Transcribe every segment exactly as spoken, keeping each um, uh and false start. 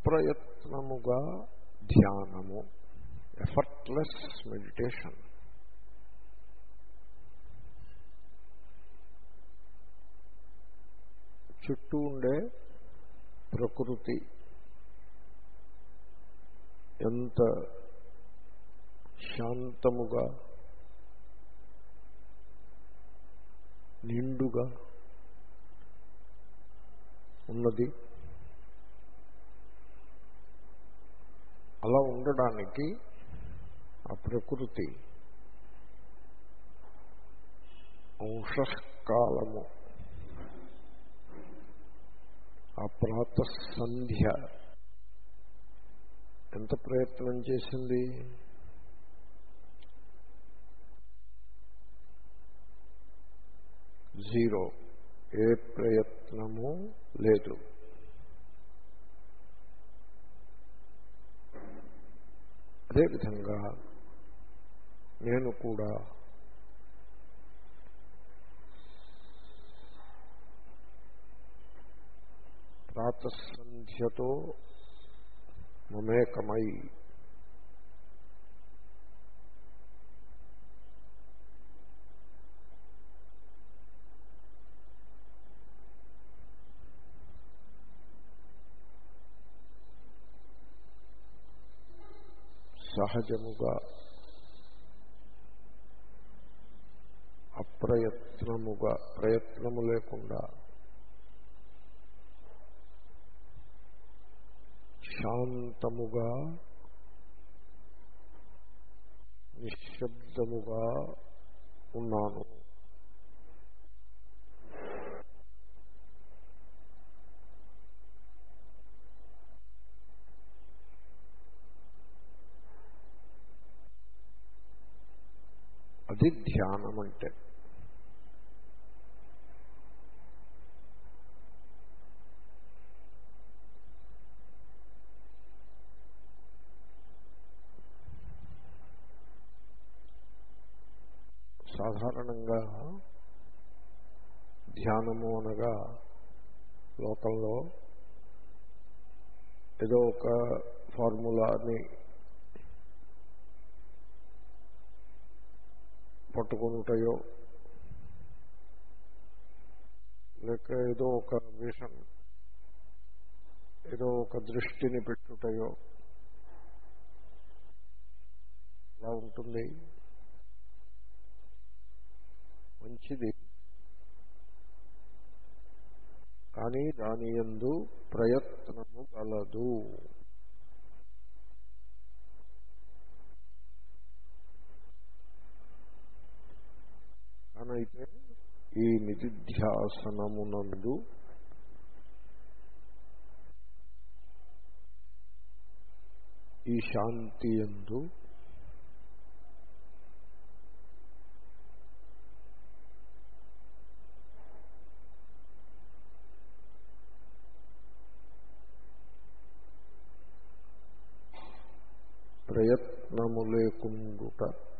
అప్రయత్నముగా ధ్యానము, effortless meditation. చుట్టూ ఉండే ప్రకృతి ఎంత శాంతముగా నిండుగా ఉన్నది. అలా ఉండడానికి ఆ ప్రకృతి అంశకాలము, ఆ ప్రాతసంధ్య ఎంత ప్రయత్నం చేసింది? జీరో. ఏ ప్రయత్నము లేదు. అదేవిధంగా నేను కూడా ప్రాతసంధ్యతో మమేకమై సహజముగా అప్రయత్నముగా, ప్రయత్నము లేకుండా శాంతముగా నిశ్శబ్దముగా ఉన్నాను. అది ధ్యానం అంటే. సాధారణంగా ధ్యానము అనగా లోకంలో ఏదో ఒక ఫార్ములాని పట్టుకొనుటయో లేక ఏదో ఒక విషన్, ఏదో ఒక దృష్టిని పెట్టుటయో అలా ఉంటుంది. మంచిది, కానీ దాని యందు ప్రయత్నము గలదు. కానైతే ఈ నిధిధ్యాసనమునందు ఈ శాంతి యందు ప్రయత్నము లేకుండుట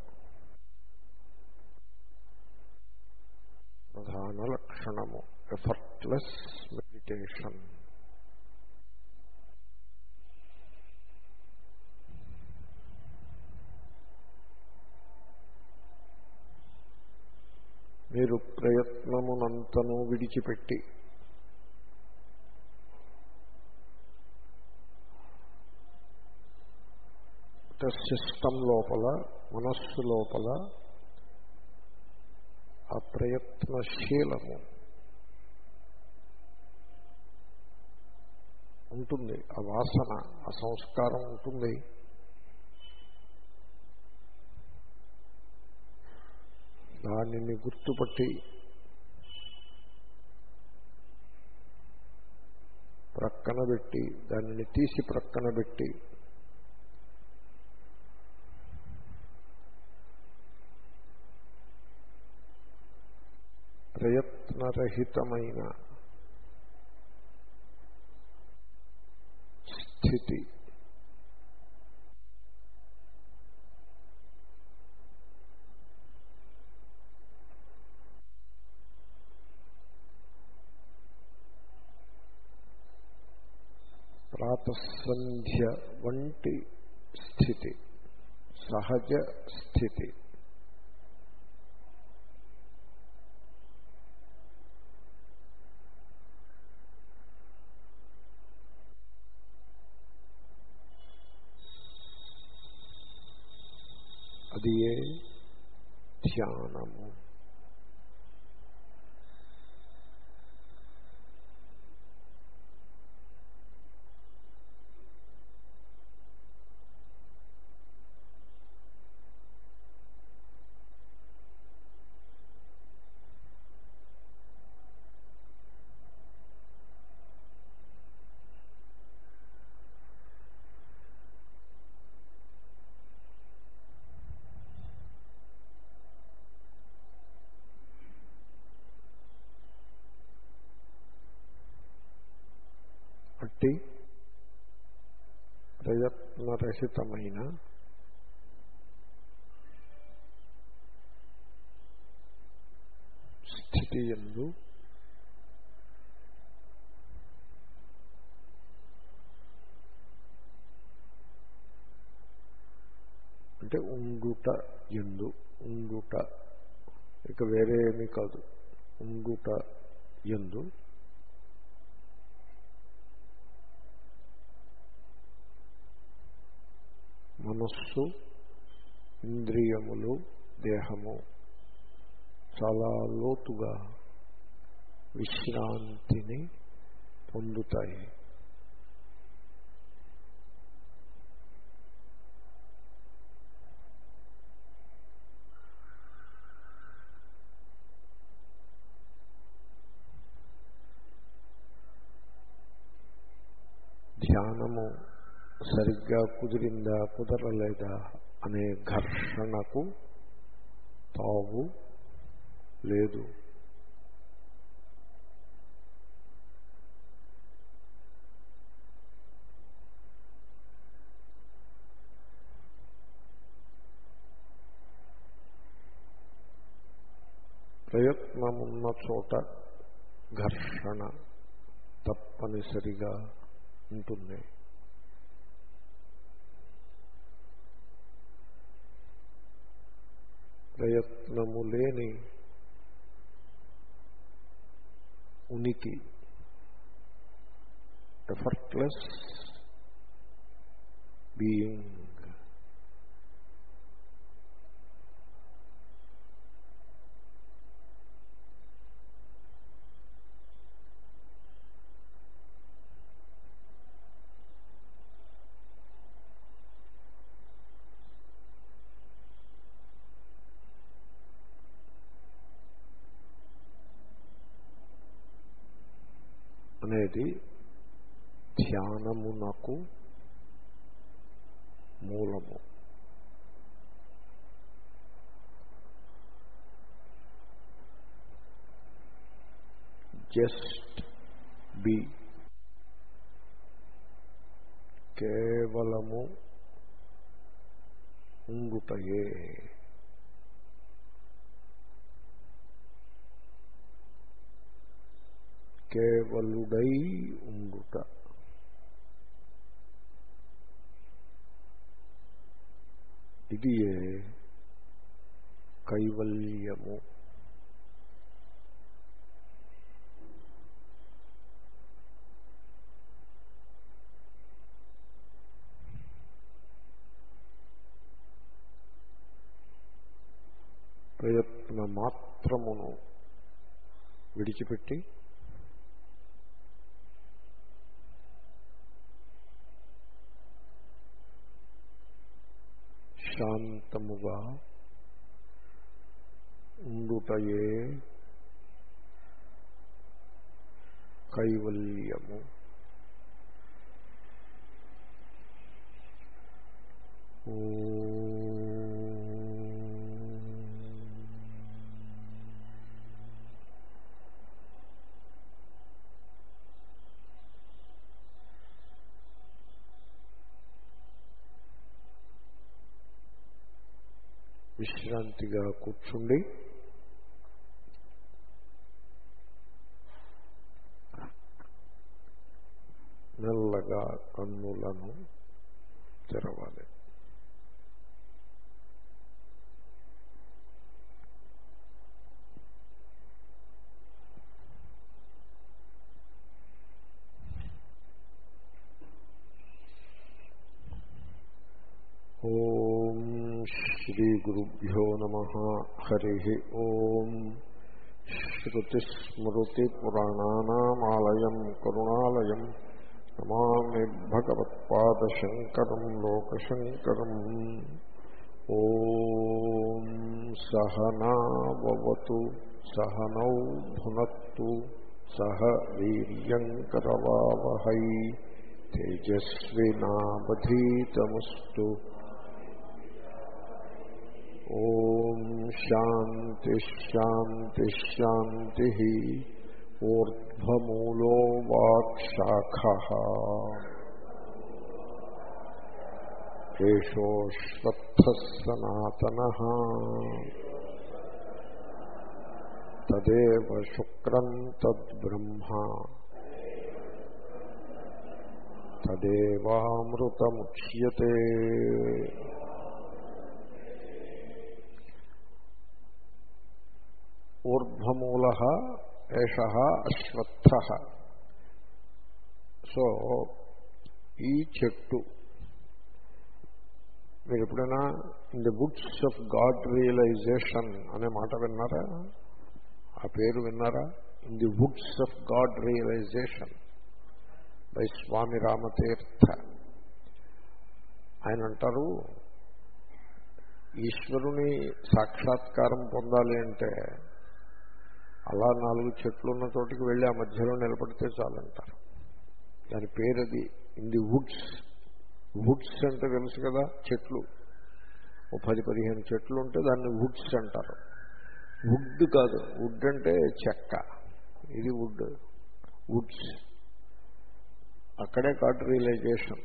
ప్రధాన లక్షణము. Effortless meditation. మీరు ప్రయత్నమునంతను విడిచిపెట్టి సిస్టమ్ లోపల, మనస్సు లోపల ఆ ప్రయత్నశీలము ఉంటుంది, ఆ వాసన, ఆ సంస్కారం ఉంటుంది. దానిని గుర్తుపట్టి ప్రక్కన పెట్టి, దానిని తీసి ప్రక్కన పెట్టి ప్రయత్నరహితమైన స్థితి, ప్రాతస్సంధ్య వంటి స్థితి, సహజ స్థితి. అది ఏ ధ్యానము. అట్టి ప్రయత్నరహితమైన స్థితి యందు అంటే ఉండుట యందు, ఉండుట ఇక వేరే ఏమీ కాదు, ఉండుట యందు మనస్సు, ఇంద్రియములు, దేహము చాలా లోతుగా విశ్రాంతిని పొందుతాయి. ధ్యానము సరిగ్గా కుదిరిందా కుదరలేదా అనే ఘర్షణకు తావు లేదు. ప్రయత్నమున్న చోట ఘర్షణ తప్పనిసరిగా ఉంటుంది. ప్రయత్నము లేని ఉనికి, ఎఫర్ట్లెస్ బీయింగ్, అనేది ధ్యానమునకు మూలము. జస్ట్ బి, కేవలము ఉండుటయే. కేవలుడై ఉండుట. ఇది కైవల్యము. ప్రయత్న మాత్రమును విడిచిపెట్టి శాంతముగా ఉండుటయే కైవల్యము. విశ్రాంతిగా కూర్చుండి మెల్లగా మెల్లగా కన్నులను తెరవాలి. ఓం శ్రీ గురుభ్యో నమః. హరి ఓం. శ్రుతిస్మృతిపురాణానామాలయం కరుణాలయం నమామి భగవత్పాదశంకరం లోకశంకరం. ఓం సహనావతు సహనౌ భునత్తు సహ వీర్యంకరవావహై తేజస్వినావధీతమస్తు. ఓం శాంతి శాంతి శాంతి. ఊర్ధ్వమూలో వాక్శాఖః ఏషోశ్వత్థః సనాతనః తదేవ శుక్రం తద్బ్రహ్మ తదేవామృతముచ్యతే. ఊర్ధ్వమూలః ఏషః అశ్వత్థః. సో ఈ చెట్టు మీరు ఎప్పుడైనా in the woods of God realization అనే మాట విన్నారా? ఆ పేరు విన్నారా? In the woods of God realization by Swami Ramatirtha. ఆయన అంటారు, ఈశ్వరుని సాక్షాత్కారం పొందాలి అంటే అలా నాలుగు చెట్లు ఉన్న చోటికి వెళ్ళి ఆ మధ్యలో నిలబడితే చాలంటారు. దాని పేరు అది, ఇన్ ది వుడ్స్. వుడ్స్ అంటే తెలుసు కదా, చెట్లు. ఓ పది పదిహేను చెట్లు ఉంటే దాన్ని వుడ్స్ అంటారు. వుడ్ కాదు, వుడ్ అంటే చెక్క, ఇది వుడ్. వుడ్స్ అక్కడే గాడ్ రియలైజేషన్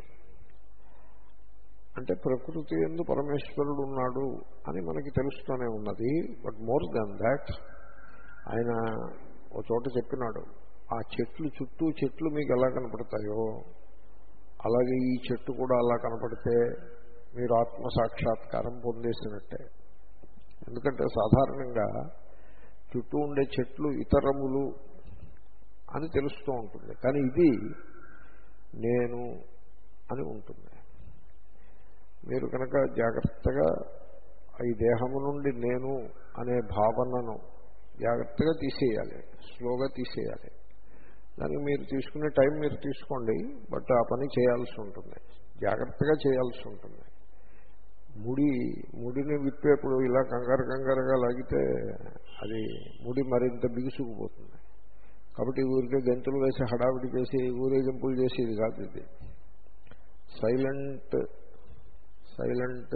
అంటే ప్రకృతి యందు పరమేశ్వరుడు ఉన్నాడు అని మనకి తెలుస్తూనే ఉన్నది. బట్ మోర్ దాన్ దాట్ ఆయన ఓ చోట చెప్పినాడు, ఆ చెట్లు చుట్టూ చెట్లు మీకు ఎలా కనపడతాయో అలాగే ఈ చెట్టు కూడా అలా కనపడితే మీరు ఆత్మసాక్షాత్కారం పొందేసినట్టే. ఎందుకంటే సాధారణంగా చుట్టూ ఉండే చెట్లు ఇతరములు అని తెలుస్తూ ఉంటుంది, కానీ ఇది నేను అని ఉంటుంది. మీరు కనుక జాగ్రత్తగా ఈ దేహము నుండి నేను అనే భావనను జాగ్రత్తగా తీసేయాలి, స్లోగా తీసేయాలి. దానికి మీరు తీసుకునే టైం మీరు తీసుకోండి, బట్ ఆ పని చేయాల్సి ఉంటుంది, జాగ్రత్తగా చేయాల్సి ఉంటుంది. ముడి ముడిని విప్పేప్పుడు ఇలా కంగారు కంగారుగా లాగితే అది ముడి మరింత బిగుసుకుపోతుంది. కాబట్టి ఊరికే గంతులు వేసి హడావిడి చేసి ఊరేగింపులు చేసి ఇది కాదు. ఇది సైలెంట్ సైలెంట్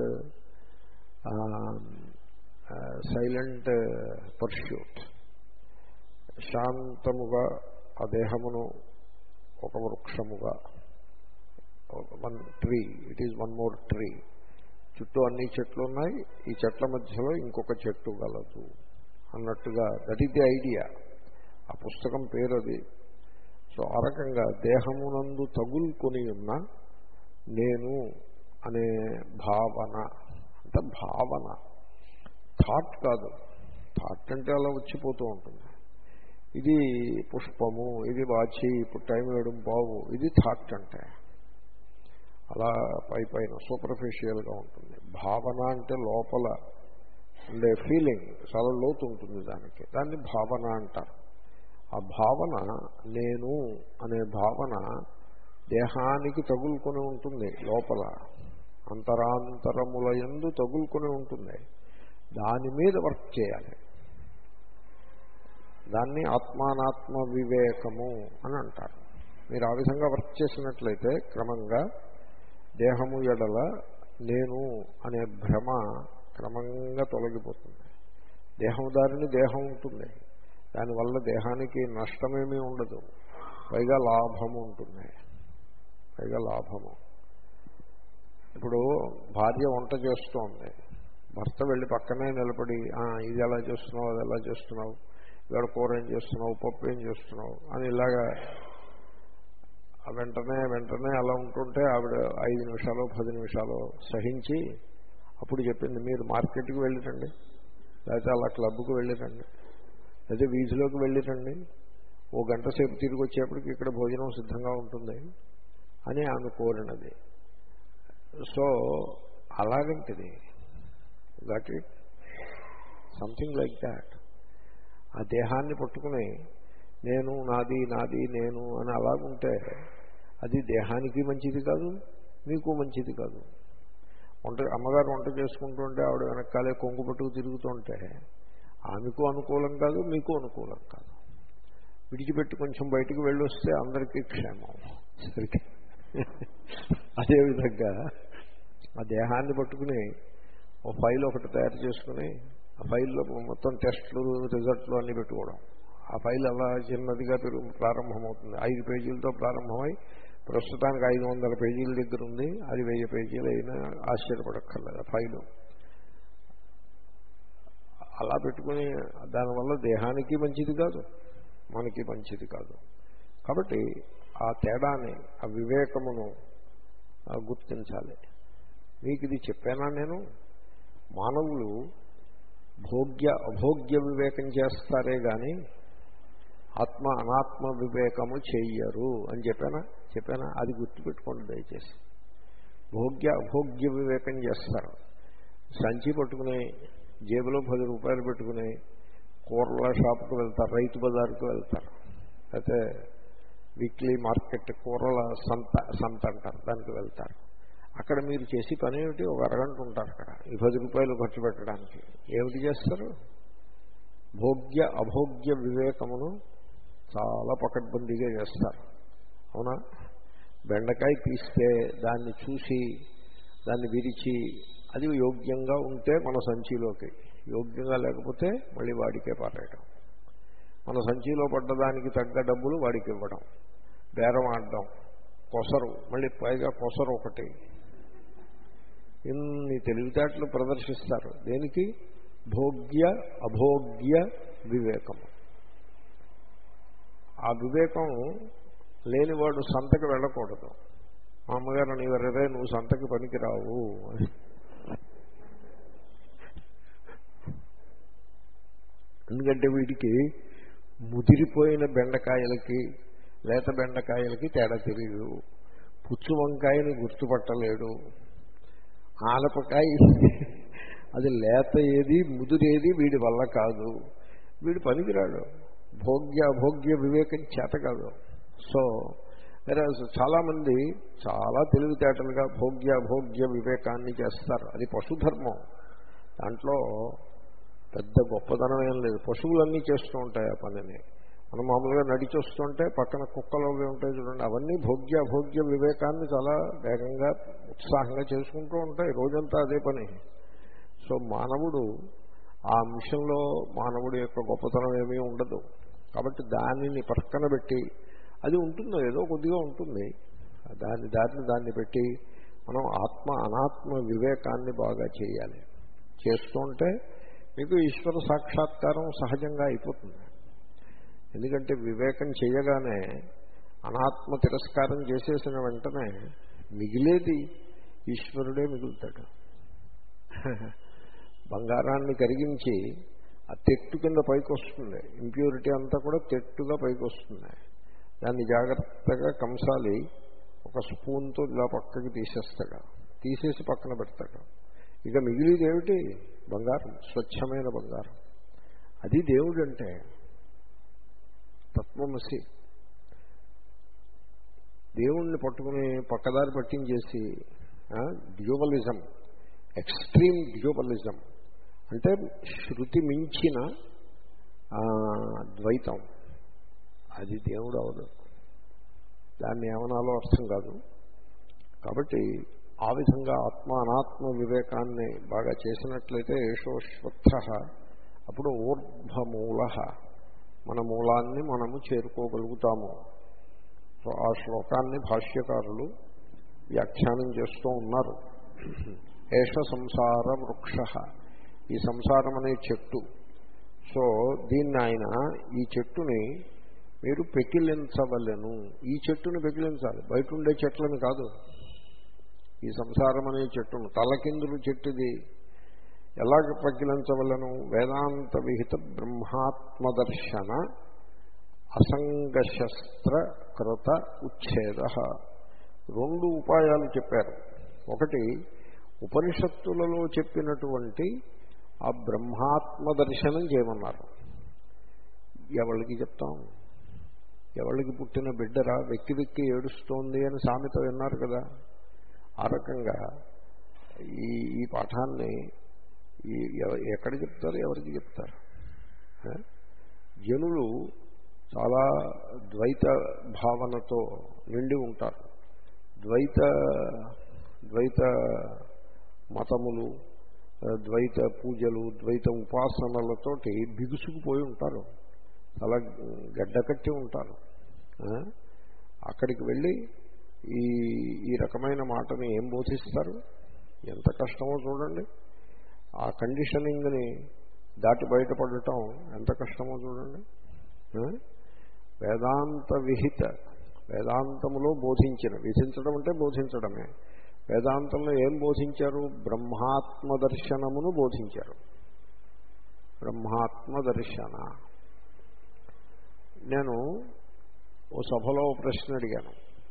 సైలెంట్ పర్స్యూట్. శాంతముగా ఆ దేహమును ఒక వృక్షముగా, one tree, it is one more tree. చుట్టూ అన్ని చెట్లు ఉన్నాయి, ఈ చెట్ల మధ్యలో ఇంకొక చెట్టు గలదు అన్నట్టుగా. That is the idea. ఆ పుస్తకం పేరు అది. సో ఆ రకంగా దేహమునందు తగులుకొని ఉన్న నేను అనే భావన, అంటే భావన, థాట్ కాదు. థాట్ అంటే అలా వచ్చిపోతూ ఉంటుంది. ఇది పుష్పము, ఇది వాచి, ఇప్పుడు టైం వేయడం బావు, ఇది థాట్ అంటే అలా పై పైన సూపర్ఫిషియల్గా ఉంటుంది. భావన అంటే లోపల ఉండే ఫీలింగ్ చాలా లోతు ఉంటుంది దానికి, దాన్ని భావన అంటారు. ఆ భావన, నేను అనే భావన దేహానికి తగులుకొని ఉంటుంది, లోపల అంతరాంతరముల యందు తగులుకొని ఉంటుంది. దాని మీద వర్క్ చేయాలి. దాన్ని ఆత్మానాత్మ వివేకము అని అంటారు. మీరు ఆ విధంగా వర్క్ చేసినట్లయితే క్రమంగా దేహము ఎడల నేను అనే భ్రమ క్రమంగా తొలగిపోతుంది. దేహం దారిని దేహం ఉంటుంది, దానివల్ల దేహానికి నష్టమేమీ ఉండదు, పైగా లాభము ఉంటుంది, పైగా లాభము. ఇప్పుడు భార్య వంట చేస్తోంది, భర్త వెళ్ళి పక్కనే నిలబడి ఇది ఎలా చేస్తున్నావు, అది ఎలా చేస్తున్నావు, ఇవాళ కూర ఏం చేస్తున్నావు, పప్పు ఏం చేస్తున్నావు అని ఇలాగా వెంటనే వెంటనే అలా ఉంటుంటే ఆవిడ ఐదు నిమిషాలు పది నిమిషాలు సహించి అప్పుడు చెప్పింది, మీరు మార్కెట్కి వెళ్ళిరండి, లేకపోతే అలా క్లబ్కి వెళ్ళిరండి, లేదా వీధిలోకి వెళ్ళిరండి, ఓ గంట సేపు తిరిగి వచ్చేప్పటికి ఇక్కడ భోజనం సిద్ధంగా ఉంటుంది అని ఆమె కోరినది. సో అలాగంటిది that it something like that. ఆ దేహాన్ని పట్టుకుని నేను నాది నాది నేను అని అలాగుంటే అది దేహానికి మంచిది కాదు, మీకు మంచిది కాదు. వంట అమ్మగారు వంట చేసుకుంటుంటే ఆవిడ వెనకాలే కొంగు పట్టుకు తిరుగుతుంటే ఆమెకు అనుకూలం కాదు, మీకు అనుకూలం కాదు. విడిచిపెట్టి కొంచెం బయటికి వెళ్ళొస్తే అందరికీ క్షేమం. సరిగ్గా అదేవిధంగా ఆ దేహాన్ని పట్టుకుని ఓ ఫైల్ ఒకటి తయారు చేసుకుని ఆ ఫైల్లో మొత్తం టెస్టులు రిజల్ట్లు అన్నీ పెట్టుకోవడం. ఆ ఫైల్ అలా చిన్నదిగా పెరుగు ప్రారంభమవుతుంది. ఐదు పేజీలతో ప్రారంభమై ప్రస్తుతానికి ఐదు వందల పేజీల దగ్గర ఉంది. అది వెయ్యి పేజీలు అయినా ఆశ్చర్యపడక్కర్లేదు ఆ ఫైలు. అలా పెట్టుకుని దానివల్ల దేహానికి మంచిది కాదు, మనకి మంచిది కాదు. కాబట్టి ఆ తేడాన్ని, ఆ వివేకమును గుర్తించాలి. మీకు ఇది చెప్పానా నేను? మానవులు భోగ్య అభోగ్య వివేకం చేస్తారే కానీ ఆత్మ అనాత్మ వివేకము చెయ్యరు అని చెప్పానా చెప్పానా అది గుర్తుపెట్టుకోండి దయచేసి. భోగ్య అభోగ్య వివేకం చేస్తారు. సంచి పట్టుకుని జేబులో పది రూపాయలు పెట్టుకుని కూరల షాపుకి వెళ్తారు, రైతు బజార్కి వెళ్తారు, అయితే వీక్లీ మార్కెట్ కూరల సంత సంత అంటారు, దానికి వెళ్తారు. అక్కడ మీరు చేసి పని ఏమిటి? ఒక అరగంట ఉంటారు అక్కడ ఈ పది రూపాయలు ఖర్చు పెట్టడానికి. ఏమిటి చేస్తారు? భోగ్య అభోగ్య వివేకమును చాలా పకడ్బందీగా చేస్తారు. అవునా? బెండకాయ తీస్తే దాన్ని చూసి దాన్ని విరిచి అది యోగ్యంగా ఉంటే మన సంచిలోకి, యోగ్యంగా లేకపోతే మళ్ళీ వాడికే పారేయడం. మన సంచిలో పడ్డదానికి తగ్గ డబ్బులు వాడికి ఇవ్వడం, బేరం ఆడడం, కొసరు, మళ్ళీ పైగా కొసరు ఒకటి. ఇన్ని తెలివితేటలు ప్రదర్శిస్తారు. దేనికి? భోగ్య అభోగ్య వివేకము. ఆ వివేకం లేనివాడు సంతకి వెళ్ళకూడదు. మా అమ్మగారు నీవరే నువ్వు సంతకి పనికిరావు. ఎందుకంటే వీడికి ముదిరిపోయిన బెండకాయలకి లేత బెండకాయలకి తేడా తెలియదు, పుచ్చు వంకాయని గుర్తుపట్టలేడు, ఆనపకాయ అది లేత ఏది ముదురేది వీడి వల్ల కాదు, వీడు పనికిరాడు. భోగ్య అభోగ్య వివేకం చేత కాదు. సో వేరే చాలామంది చాలా తెలివితేటలుగా భోగ్య అభోగ్య వివేకాన్ని చేస్తారు. అది పశుధర్మం, దాంట్లో పెద్ద గొప్పతనం ఏం లేదు. పశువులన్నీ చేస్తూ ఉంటాయి ఆ పనిని. మనం మామూలుగా నడిచి వస్తుంటే పక్కన కుక్కలు అవి ఉంటాయి చూడండి, అవన్నీ భోగ్య అభోగ్య వివేకాన్ని చాలా వేగంగా ఉత్సాహంగా చేసుకుంటూ ఉంటాయి, రోజంతా అదే పని. సో మానవుడు ఆ అంశంలో మానవుడి యొక్క గొప్పతనం ఏమీ ఉండదు. కాబట్టి దానిని పక్కన పెట్టి, అది ఉంటుందో ఏదో కొద్దిగా ఉంటుంది, దాని దారిని దాన్ని పెట్టి మనం ఆత్మ అనాత్మ వివేకాన్ని బాగా చేయాలి. చేస్తుంటే మీకు ఈశ్వర సాక్షాత్కారం సహజంగా అయిపోతుంది. ఎందుకంటే వివేకం చేయగానే అనాత్మ తిరస్కారం చేసేసిన వెంటనే మిగిలేది ఈశ్వరుడే మిగులుతాడు. బంగారాన్ని కరిగించి ఆ తెట్టు కింద పైకి వస్తుంది, ఇంప్యూరిటీ అంతా కూడా తెట్టుగా పైకి వస్తుంది. దాన్ని జాగ్రత్తగా కంసాలి ఒక స్పూన్తో ఇలా పక్కకి తీసేస్తాడు, తీసేసి పక్కన పెడతాడు. ఇక మిగిలిది ఏమిటి? బంగారం, స్వచ్ఛమైన బంగారం. అది దేవుడు అంటే తత్వమసి. దేవుణ్ణి పట్టుకుని పక్కదారి పట్టించేసి డ్యూవలిజం, ఎక్స్ట్రీమ్ డ్యూవలిజం అంటే శృతి మించిన ద్వైతం, అది దేవుడు అవదు. దాన్ని ఏమనాలో అర్థం కాదు. కాబట్టి ఆ విధంగా ఆత్మ అనాత్మ వివేకాన్ని బాగా చేసినట్లయితే ఏషోశ్వత్థ, అప్పుడు ఊర్ధ్వమూల, మన మూలాన్ని మనము చేరుకోగలుగుతాము. సో ఆ శ్లోకాన్ని భాష్యకారులు వ్యాఖ్యానం చేస్తూ ఉన్నారు. ఏష సంసార వృక్ష, ఈ సంసారం అనే చెట్టు. సో దీన్ని ఆయన ఈ చెట్టుని మీరు పెకిలించవలెను. ఈ చెట్టును పెకిలించాలి, బయట ఉండే చెట్లను కాదు. ఈ సంసారం అనే చెట్టును, తలకిందులు చెట్టుది ఎలాగ పెకిలించవలను? వేదాంత విహిత బ్రహ్మాత్మదర్శన అసంగశస్త్ర కృత ఉచ్ఛేద. రెండు ఉపాయాలు చెప్పారు. ఒకటి, ఉపనిషత్తులలో చెప్పినటువంటి ఆ బ్రహ్మాత్మ దర్శనం చేయమన్నారు. ఎవరికి చెప్తాం? ఎవరికి పుట్టిన బిడ్డరా వెక్కి వెక్కి ఏడుస్తోంది అని సామెత విన్నారు కదా. ఆ రకంగా ఈ ఈ పాఠాన్ని ఈ ఎక్కడ చెప్తారు, ఎవరికి చెప్తారు? జనులు చాలా ద్వైత భావనతో నిండి ఉంటారు. ద్వైత ద్వైత మతములు, ద్వైత పూజలు, ద్వైత ఉపాసనలతోటి బిగుసుకుపోయి ఉంటారు, చాలా గడ్డకట్టి ఉంటారు. అక్కడికి వెళ్ళి ఈ ఈ రకమైన మాటని ఏం బోధిస్తారు? ఎంత కష్టమో చూడండి. ఆ కండిషనింగ్ని దాటి బయటపడటం ఎంత కష్టమో చూడండి. వేదాంత విహిత, వేదాంతములో బోధించిన, విధించడం అంటే బోధించడమే. వేదాంతంలో ఏం బోధించారు? బ్రహ్మాత్మ దర్శనమును బోధించారు. బ్రహ్మాత్మ దర్శన. నేను ఓ సభలో ప్రశ్న అడిగాను.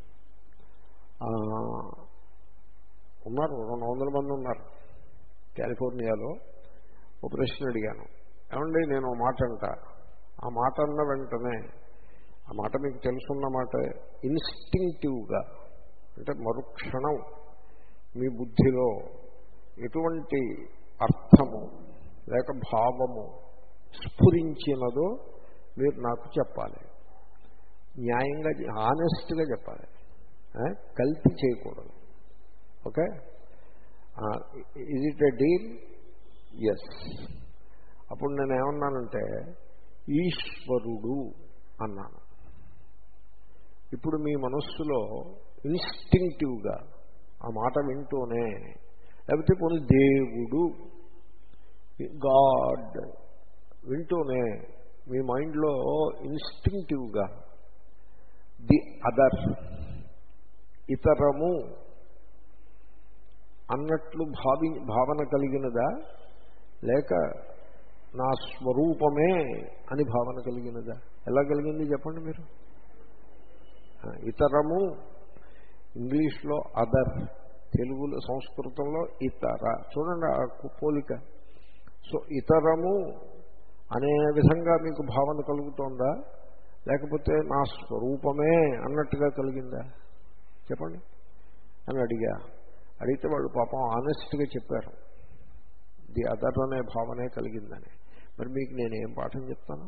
ఉన్నారు రెండు వందల మంది ఉన్నారు కాలిఫోర్నియాలో. ఓ ప్రశ్న అడిగాను, ఏమండి నేను ఓ మాట అంట, ఆ మాట అన్న వెంటనే, ఆ మాట మీకు తెలుసున్న మాట, ఇన్స్టింక్టివ్గా అంటే మరుక్షణం మీ బుద్ధిలో ఎటువంటి అర్థము లేక భావము స్ఫురించినదో మీరు నాకు చెప్పాలి. న్యాయంగా, ఆనెస్ట్గా చెప్పాలి, కల్తీ చేయకూడదు. Okay, is it a deal? Yes. అప్పుడు నేను ఏమన్నానంటే ఈశ్వరుడు అన్నాను. ఇప్పుడు మీ మనస్సులో ఇన్స్టింక్టివ్గా ఆ మాట వింటూనే, లేకపోతే పోనీ దేవుడు, గాడ్ వింటూనే మీ మైండ్లో ఇన్స్టింక్టివ్గా ది అదర్, ఇతరము అన్నట్లు భావి భావన కలిగినదా, లేక నా స్వరూపమే అని భావన కలిగినదా? ఎలా కలిగింది చెప్పండి మీరు. ఇతరము ఇంగ్లీష్లో అదర్, తెలుగులో సంస్కృతంలో ఇతర. చూడండి ఆ పోలిక. సో ఇతరము అనే విధంగా మీకు భావన కలుగుతోందా, లేకపోతే నా స్వరూపమే అన్నట్టుగా కలిగిందా చెప్పండి అని అడిగా. అడిగితే వాళ్ళు పాపం ఆనెస్ట్గా చెప్పారు, ది అదర్ అనే భావనే కలిగిందని. మరి మీకు నేనేం పాఠం చెప్తాను?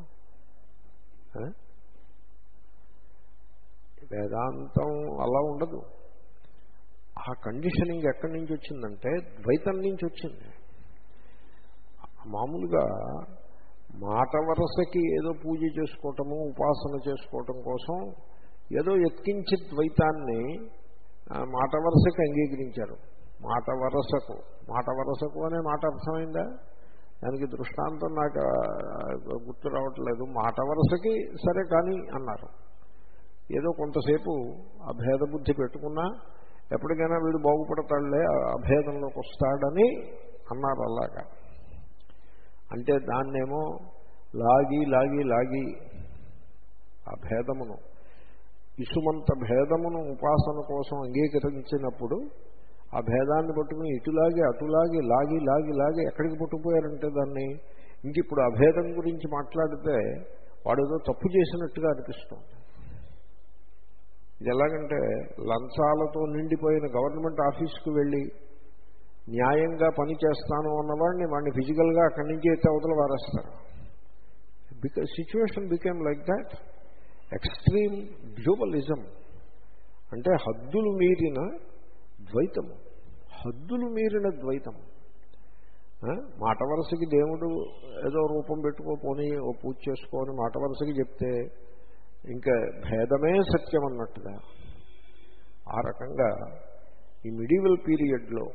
వేదాంతం అలా ఉండదు. ఆ కండిషనింగ్ ఎక్కడి నుంచి వచ్చిందంటే ద్వైతం నుంచి వచ్చింది. మామూలుగా మాట వరసకి ఏదో పూజ చేసుకోవటము, ఉపాసన చేసుకోవటం కోసం ఏదో ఎత్కించి ద్వైతాన్ని మాట వరసకి అంగీకరించారు. మాట వరసకు, మాట వరసకు అనే మాట అర్థమైందా? దానికి దృష్టాంతం నాకు గుర్తు రావట్లేదు. మాట వరసకి సరే కానీ అన్నారు. ఏదో కొంతసేపు అభేద బుద్ధి పెట్టుకున్నా ఎప్పటికైనా వీడు బాగుపడతాడులే, అభేదంలోకి వస్తాడని అన్నారు. అలాగా అంటే దాన్నేమో లాగి లాగి లాగి ఆ భేదమును, ఇసుమంత భేదమును ఉపాసన కోసం అంగీకరించినప్పుడు ఆ భేదాన్ని పట్టుకుని ఇటులాగి అటులాగి లాగి లాగి లాగి ఎక్కడికి పట్టుకుపోయారంటే దాన్ని ఇంక ఇప్పుడు అభేదం గురించి మాట్లాడితే వాడేదో తప్పు చేసినట్టుగా అనిపిస్తుంది. ఇది ఎలాగంటే లంచాలతో నిండిపోయిన గవర్నమెంట్ ఆఫీస్కి వెళ్ళి న్యాయంగా పని చేస్తాను అన్నవాడిని వాడిని ఫిజికల్గా అక్కడి నుంచి అయితే అవతల వారేస్తారు. Because situation became like that. Extreme dualism అంటే హద్దులు మీరిన ద్వైతము, హద్దులు మీరిన ద్వైతము. మాట వరుసకి దేవుడు ఏదో రూపం పెట్టుకోపోని ఓ పూజ చేసుకొని మాట వరుసకి చెప్తే ఇంకా భేదమే సత్యం అన్నట్టుగా. ఆ రకంగా ఈ మిడివల్ పీరియడ్లో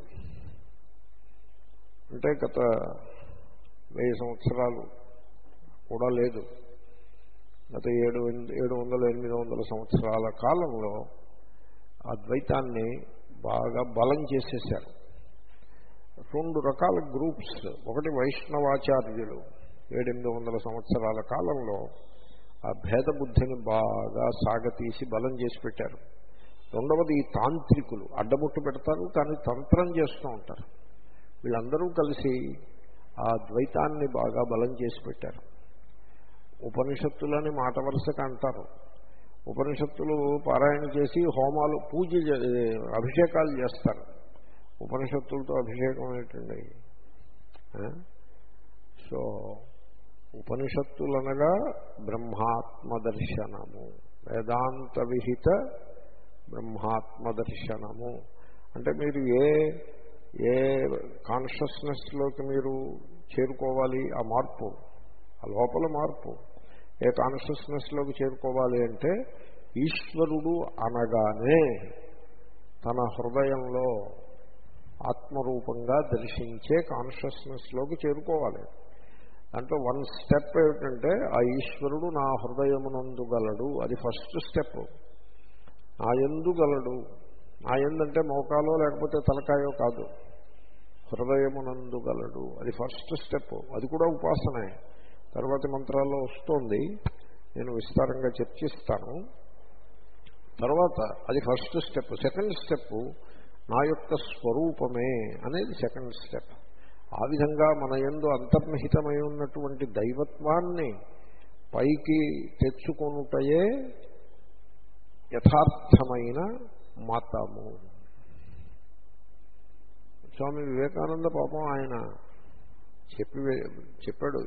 అంటే గత వెయ్యి సంవత్సరాలు కూడా లేదు, గత ఏడు ఏడు వందల ఎనిమిది వందల సంవత్సరాల కాలంలో ఆ ద్వైతాన్ని బాగా బలం చేసేశారు. రెండు రకాల గ్రూప్స్, ఒకటి వైష్ణవాచార్యులు ఏడెనిమిది వందల సంవత్సరాల కాలంలో ఆ భేద బుద్ధిని బాగా సాగతీసి బలం చేసి పెట్టారు. రెండవది ఈ తాంత్రికులు అడ్డముట్టు పెడతారు కానీ తంత్రం చేస్తూ ఉంటారు. వీళ్ళందరూ కలిసి ఆ ద్వైతాన్ని బాగా బలం చేసి పెట్టారు. ఉపనిషత్తులని మాట వరుసగా అంటారు. ఉపనిషత్తులు పారాయణ చేసి హోమాలు పూజ అభిషేకాలు చేస్తారు. ఉపనిషత్తులతో అభిషేకం ఏంటండి? సో ఉపనిషత్తులనగా బ్రహ్మాత్మ దర్శనము, వేదాంత విహిత బ్రహ్మాత్మ దర్శనము. అంటే మీరు ఏ ఏ కాన్షియస్నెస్లోకి మీరు చేరుకోవాలి, ఆ మార్పు, ఆ లోపల మార్పు, ఏ కాన్షియస్నెస్లోకి చేరుకోవాలి అంటే ఈశ్వరుడు అనగానే తన హృదయంలో ఆత్మరూపంగా దర్శించే కాన్షియస్నెస్లోకి చేరుకోవాలి. దాంట్లో వన్ స్టెప్ ఏమిటంటే ఆ ఈశ్వరుడు నా హృదయమునందు గలడు, అది ఫస్ట్ స్టెప్. నా యందు గలడు, నా యందంటే మోకాలో లేకపోతే తలకాయో కాదు, హృదయమునందు గలడు, అది ఫస్ట్ స్టెప్. అది కూడా ఉపాసనే, తర్వాతి మంత్రాల్లో వస్తోంది, నేను విస్తారంగా చర్చిస్తాను. తర్వాత అది ఫస్ట్ స్టెప్. సెకండ్ స్టెప్ నా యొక్క స్వరూపమే అనేది సెకండ్ స్టెప్. ఆ విధంగా మన యందు అంతర్నిహితమై ఉన్నటువంటి దైవత్వాన్ని పైకి తెచ్చుకొనుటయే యథార్థమైన మతము. స్వామి వివేకానంద పాపం ఆయన చెప్పి చెప్పాడు,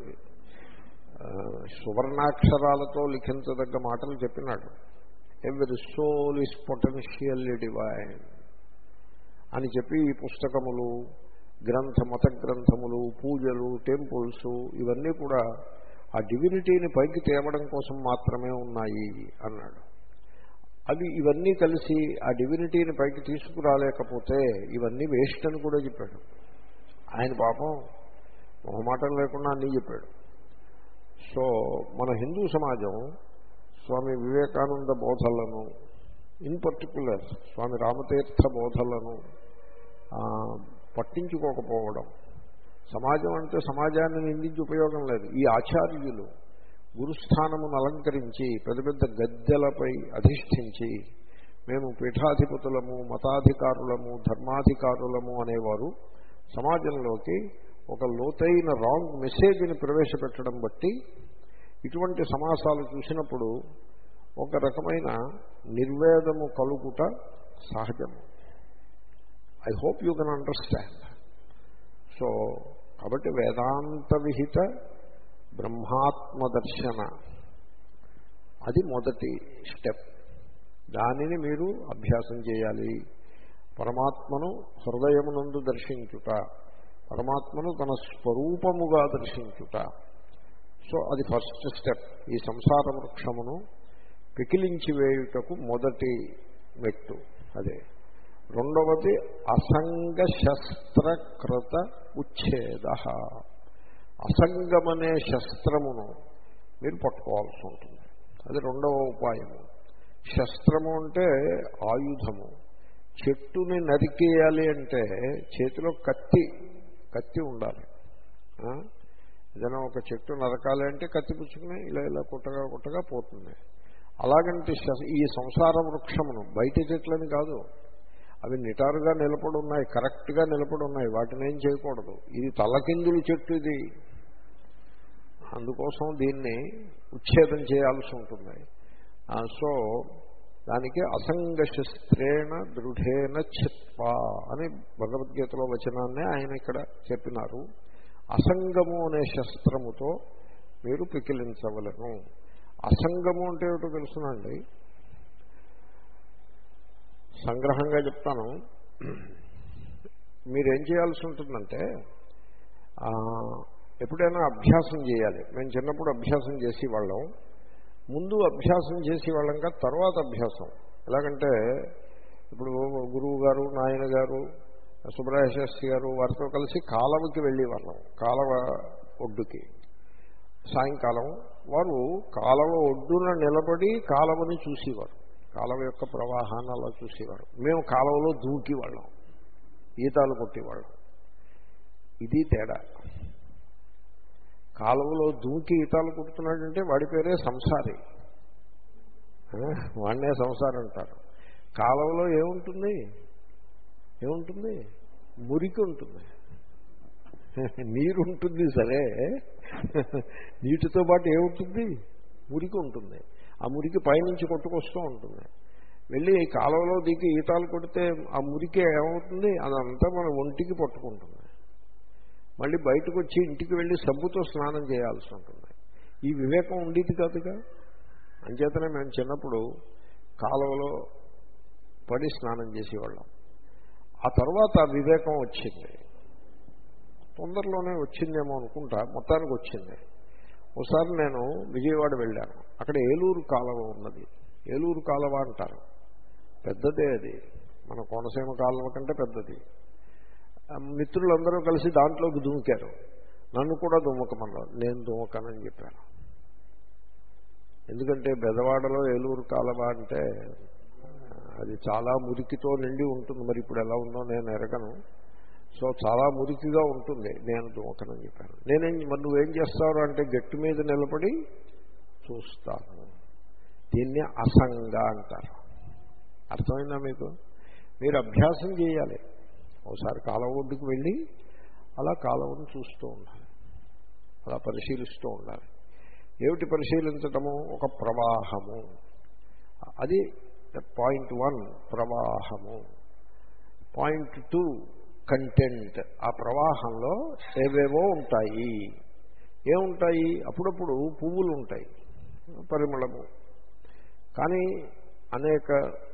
సువర్ణాక్షరాలతో లిఖించదగ్గ మాటలు చెప్పినాడు. Every soul is potentially divine అని చెప్పి ఈ పుస్తకములు, గ్రంథ మత గ్రంథములు, పూజలు, టెంపుల్స్ ఇవన్నీ కూడా ఆ డివినిటీని పైకి తేవడం కోసం మాత్రమే ఉన్నాయి అన్నాడు. అవి ఇవన్నీ కలిసి ఆ డివినిటీని పైకి తీసుకురాలేకపోతే ఇవన్నీ వేస్ట్ అని కూడా చెప్పాడు. ఆయన పాపం మొహమాటం లేకుండా అన్నీ చెప్పాడు. సో మన హిందూ సమాజం స్వామి వివేకానంద బోధలను, ఇన్ పర్టికులర్ స్వామి రామతీర్థ బోధలను పట్టించుకోకపోవడం. సమాజం అంటే సమాజాన్ని నిందించి ఉపయోగం లేదు. ఈ ఆచార్యులు గురుస్థానమును అలంకరించి పెద్ద పెద్ద గద్దెలపై అధిష్ఠించి మేము పీఠాధిపతులము, మతాధికారులము, ధర్మాధికారులము అనేవారు సమాజంలోకి ఒక లోతైన రాంగ్ మెసేజ్ని ప్రవేశపెట్టడం బట్టి ఇటువంటి సమాసాలు చూసినప్పుడు ఒక రకమైన నిర్వేదము కలుగుట సహజము. I hope you can understand. So కాబట్టి వేదాంత విహిత బ్రహ్మాత్మ దర్శన అది మొదటి స్టెప్. దానిని మీరు అభ్యాసం చేయాలి. పరమాత్మను హృదయమునందు దర్శించుట, పరమాత్మను తన స్వరూపముగా దర్శించుట. సో అది ఫస్ట్ స్టెప్. ఈ సంసార వృక్షమును పికిలించి వేయుటకు మొదటి మెట్టు అదే. రెండవది అసంగ శస్త్రకృత ఉచ్ఛేద. అసంగమనే శస్త్రమును మీరు పట్టుకోవాల్సి ఉంటుంది. అది రెండవ ఉపాయము. శస్త్రము అంటే ఆయుధము. చెట్టుని నరికేయాలి అంటే చేతిలో కత్తి కత్తి ఉండాలి. ఏదైనా ఒక చెట్టు నరకాలి అంటే కత్తి పుచ్చుకుని ఇలా ఇలా కుట్టగా కుట్టగా పోతుంది. అలాగంటే ఈ సంసార వృక్షమును, బయట చెట్లని కాదు, అవి నిటారుగా నిలబడి ఉన్నాయి, కరెక్ట్గా నిలబడి ఉన్నాయి, వాటిని ఏం చేయకూడదు. ఇది తలకిందులు చెట్టు, ఇది అందుకోసం దీన్ని ఉచ్ఛేదం చేయాల్సి ఉంటుంది. సో దానికి అసంగ శస్త్రేణ దృఢేన చిత్వా అని భగవద్గీతలో వచనాన్ని ఆయన ఇక్కడ చెప్పినారు. అసంగము అనే శస్త్రముతో మీరు పికిలించవలను. అసంగము అంటే ఏమిటో తెలుసునండి, సంగ్రహంగా చెప్తాను. మీరేం చేయాల్సి ఉంటుందంటే ఎప్పుడైనా అభ్యాసం చేయాలి. మేము చిన్నప్పుడు అభ్యాసం చేసేవాళ్ళం. ముందు అభ్యాసం చేసేవాళ్ళం కాదు, తర్వాత అభ్యాసం. ఎలాగంటే ఇప్పుడు గురువు గారు, నాయన గారు, సుబ్రహ్మణ్య శాస్త్రి గారు వారితో కలిసి కాలవకి వెళ్ళేవాళ్ళం. కాలవ ఒడ్డుకి సాయంకాలం వారు కాలవ ఒడ్డున నిలబడి కాలవని చూసేవారు, కాలవ యొక్క ప్రవాహాన్ని అలా చూసేవారు. మేము కాలవలో దూకేవాళ్ళం, ఈతాలు కొట్టేవాళ్ళం. ఇది తేడా. కాలువలో దూకి ఈతాలు కొడుతున్నాడంటే వాడి పేరే సంసారి, వాడినే సంసారం అంటారు. కాలువలో ఏముంటుంది ఏముంటుంది మురికి ఉంటుంది, నీరు ఉంటుంది. సరే, నీటితో పాటు ఏముంటుంది? మురికి ఉంటుంది. ఆ మురికి పైనుంచి కొట్టుకొస్తూ ఉంటుంది. వెళ్ళి కాలువలో దిగి ఈతాలు కొడితే ఆ మురికి ఏమవుతుంది? అదంతా మన ఒంటికి పట్టుకుంటుంది. మళ్ళీ బయటకు వచ్చి ఇంటికి వెళ్ళి సబ్బుతో స్నానం చేయాల్సి ఉంటుంది. ఈ వివేకం ఉండేది కాదుగా. అంచేతనే మేము చిన్నప్పుడు కాలువలో పడి స్నానం చేసేవాళ్ళం. ఆ తర్వాత వివేకం వచ్చింది, తొందరలోనే వచ్చిందేమో అనుకుంటా, మొత్తానికి వచ్చింది. ఒకసారి నేను విజయవాడ వెళ్ళాను. అక్కడ ఏలూరు కాలువ ఉన్నది. ఏలూరు కాలువ అంటారు, పెద్దదే అది, మన కోనసీమ కాలువ కంటే పెద్దది. మిత్రులందరూ కలిసి దాంట్లోకి దుమికారు. నన్ను కూడా దుమ్మకమన్నారు. నేను దుమ్మకనని చెప్పాను. ఎందుకంటే బెదవాడలో ఏలూరు కాలువ అంటే అది చాలా మురికితో నిండి ఉంటుంది. మరి ఇప్పుడు ఎలా ఉందో నేను ఎరగను. సో చాలా మురికిగా ఉంటుంది. నేను దుమ్మకనని చెప్పాను. నేనేం మరి నువ్వేం చేస్తావు అంటే గట్టి మీద నిలబడి చూస్తాను. దీన్ని అసంగ అంటారు. అర్థమైందా మీకు? మీరు అభ్యాసం చేయాలి. ఒకసారి కాలువ ఒడ్డుకు వెళ్ళి అలా కాలువను చూస్తూ ఉండాలి, అలా పరిశీలిస్తూ ఉండాలి. ఏమిటి పరిశీలించటము? ఒక ప్రవాహము. అది పాయింట్ వన్, ప్రవాహము. Point two, content. ఆ ప్రవాహంలో ఏవేవో ఉంటాయి. ఏముంటాయి? అప్పుడప్పుడు పువ్వులు ఉంటాయి, పరిమళము. కానీ అనేక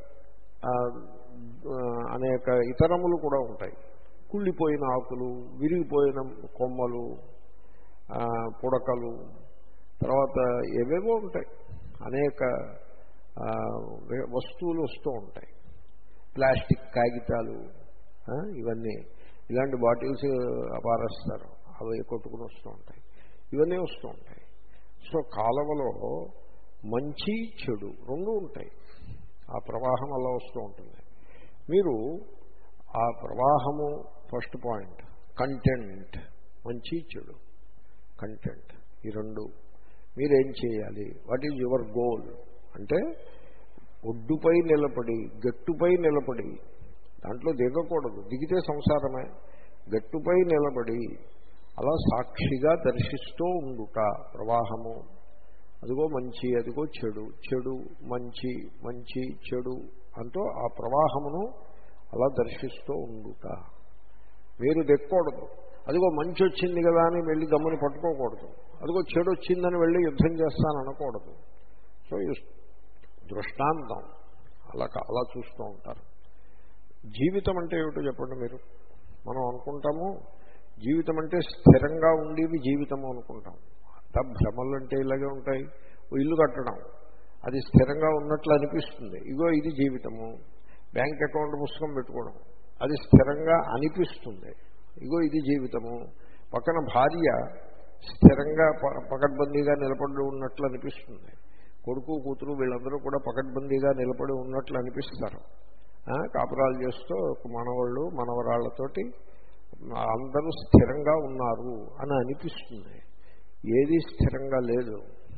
అనేక ఇతరములు కూడా ఉంటాయి. కుళ్ళిపోయిన ఆకులు, విరిగిపోయిన కొమ్మలు, పుడకలు, తర్వాత ఏవేవో ఉంటాయి. అనేక వస్తువులు వస్తూ ఉంటాయి. ప్లాస్టిక్ కాగితాలు, ఇవన్నీ, ఇలాంటి బాటిల్స్ పారేస్తారు, అవి కొట్టుకుని వస్తూ ఉంటాయి. ఇవన్నీ వస్తూ ఉంటాయి. సో కాలువలో మంచి చెడు రెండు ఉంటాయి. ఆ ప్రవాహం అలా వస్తూ ఉంటుంది. మీరు ఆ ప్రవాహము ఫస్ట్ పాయింట్, కంటెంట్, మంచి చెడు, కంటెంట్, ఈ రెండు మీరేం చేయాలి? వాట్ ఈజ్ యువర్ గోల్ అంటే ఒడ్డుపై నిలబడి, గట్టుపై నిలబడి, దాంట్లో దిగకూడదు, దిగితే సంసారమే. గట్టుపై నిలబడి అలా సాక్షిగా దర్శిస్తూ ఉండుట ప్రవాహము. అదిగో మంచి, అదిగో చెడు, చెడు మంచి, మంచి చెడు అంటూ ఆ ప్రవాహమును అలా దర్శిస్తూ ఉండుట. మీరు దిక్కకూడదు. అదిగో మంచి వచ్చింది కదా అని వెళ్ళి గమ్ముని పట్టుకోకూడదు. అదిగో చెడు వచ్చిందని వెళ్ళి యుద్ధం చేస్తాననకూడదు. సో దృష్టాంతం అలా అలా చూస్తూ ఉంటారు. జీవితం అంటే ఏమిటో చెప్పండి మీరు. మనం అనుకుంటాము జీవితం అంటే స్థిరంగా ఉండేవి జీవితము అనుకుంటాం. అంతా భ్రమలు అంటే ఇలాగే ఉంటాయి. ఇల్లు కట్టడం, అది స్థిరంగా ఉన్నట్లు అనిపిస్తుంది, ఇగో ఇది జీవితము. బ్యాంక్ అకౌంట్ పుస్తకం పెట్టుకోవడం, అది స్థిరంగా అనిపిస్తుంది, ఇగో ఇది జీవితము. పక్కన భార్య స్థిరంగా పకడ్బందీగా నిలబడి ఉన్నట్లు అనిపిస్తుంది. కొడుకు కూతురు వీళ్ళందరూ కూడా పకడ్బందీగా నిలబడి ఉన్నట్లు అనిపిస్తారు. కాపురాలు చేస్తూ మనవాళ్ళు మనవరాళ్లతోటి అందరూ స్థిరంగా ఉన్నారు అని అనిపిస్తుంది. ఏది స్థిరంగా లేదు,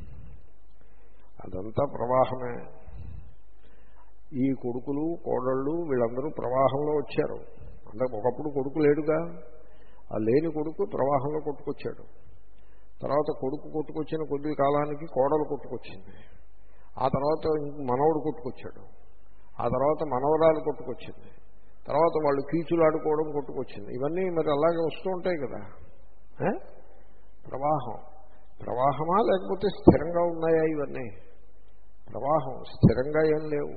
అదంతా ప్రవాహమే. ఈ కొడుకులు కోడళ్ళు వీళ్ళందరూ ప్రవాహంలో వచ్చారు. అంటే ఒకప్పుడు కొడుకు లేడుగా, ఆ లేని కొడుకు ప్రవాహంలో కొట్టుకొచ్చాడు. తర్వాత కొడుకు కొట్టుకొచ్చిన కొద్ది కాలానికి కోడలు కొట్టుకొచ్చింది. ఆ తర్వాత మనవడు కొట్టుకొచ్చాడు. ఆ తర్వాత మనవరాలు కొట్టుకొచ్చింది. తర్వాత వాళ్ళు కీచులు ఆడుకోవడం కొట్టుకొచ్చింది. ఇవన్నీ మరి అలాగే వస్తూ ఉంటాయి కదా. ప్రవాహం ప్రవాహమా లేకపోతే స్థిరంగా ఉన్నాయా? ఇవన్నీ ప్రవాహం, స్థిరంగా ఏం లేవు.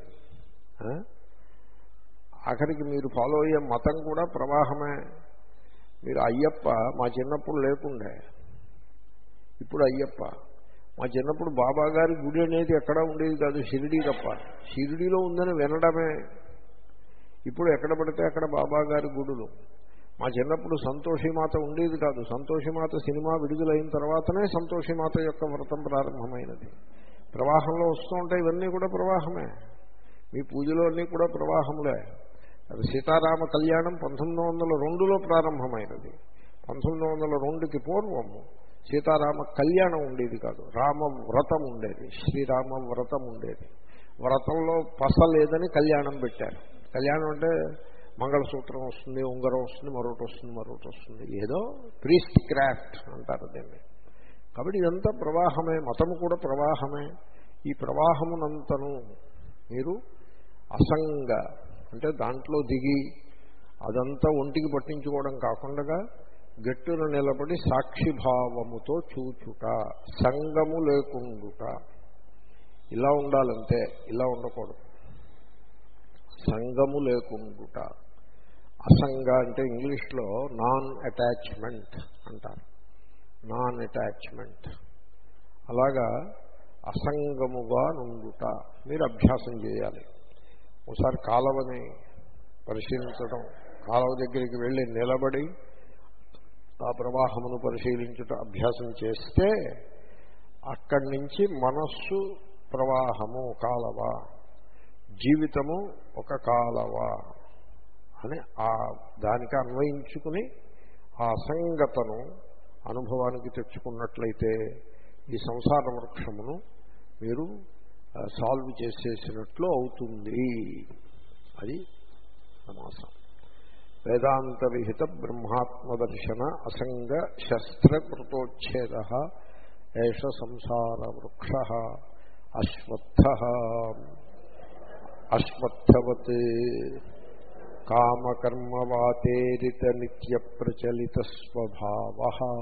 ఆఖరికి మీరు ఫాలో అయ్యే మతం కూడా ప్రవాహమే. మీరు అయ్యప్ప మా చిన్నప్పుడు లేకుండే, ఇప్పుడు అయ్యప్ప. మా చిన్నప్పుడు బాబా గారి గుడి అనేది ఎక్కడా ఉండేది కాదు, షిరిడీ తప్ప. షిరిడీలో ఉందని వినడమే. ఇప్పుడు ఎక్కడ పడితే అక్కడ బాబా గారి గుడులు. మా చిన్నప్పుడు సంతోషిమాత ఉండేది కాదు. సంతోషిమాత సినిమా విడుదలైన తర్వాతనే సంతోషిమాత యొక్క వ్రతం ప్రారంభమైనది. ప్రవాహంలో వస్తూ ఉంటాయి, ఇవన్నీ కూడా ప్రవాహమే. మీ పూజలో అన్నీ కూడా ప్రవాహంలే. అది సీతారామ కళ్యాణం పంతొమ్మిది వందల రెండులో ప్రారంభమైనది. పంతొమ్మిది వందల రెండుకి పూర్వము సీతారామ కళ్యాణం ఉండేది కాదు, రామ వ్రతం ఉండేది, శ్రీరామ వ్రతం ఉండేది. వ్రతంలో పస లేదని కళ్యాణం పెట్టారు. కళ్యాణం అంటే మంగళసూత్రం వస్తుంది, ఉంగరం వస్తుంది, మరొకటి వస్తుంది, మరొకటి వస్తుంది, ఏదో ప్రీస్ట్ క్రాఫ్ట్ అంటారు దీన్ని. కాబట్టి ఇదంతా ప్రవాహమే, మతము కూడా ప్రవాహమే. ఈ ప్రవాహమునంతను మీరు అసంగ అంటే దాంట్లో దిగి అదంతా ఒంటికి పట్టించుకోవడం కాకుండా గట్టున నిలబడి సాక్షిభావముతో చూచుట, సంగము లేకుండుట, ఇలా ఉండాలంటే ఇలా ఉండకూడదు. సంగము లేకుండుట. అసంగ అంటే ఇంగ్లీష్లో నాన్ అటాచ్మెంట్ అంటారు. Non attachment. అలాగా అసంగముగా నుండుట మీరు అభ్యాసం చేయాలి. ఒకసారి కాలవని పరిశీలించడం, కాలవ దగ్గరికి వెళ్ళి నిలబడి ఆ ప్రవాహమును పరిశీలించుట అభ్యాసం చేస్తే అక్కడి నుంచి మనస్సు ప్రవాహము కాలవ, జీవితము ఒక కాలవ అని ఆ దానికి అన్వయించుకుని ఆ అసంగతను అనుభవానికి తెచ్చుకున్నట్లయితే ఈ సంసార వృక్షమును మీరు సాల్వ్ చేసేసినట్లు అవుతుంది. అది సమాసం. వేదాంత విహిత బ్రహ్మాత్మదర్శన అసంగ శస్త్రకృతోచ్ఛేద ఏష సంసార వృక్ష అశ్వత్థ అశ్వత్థవత్ కామకర్మవాతేరిత నిత్య ప్రచలిత స్వభావ.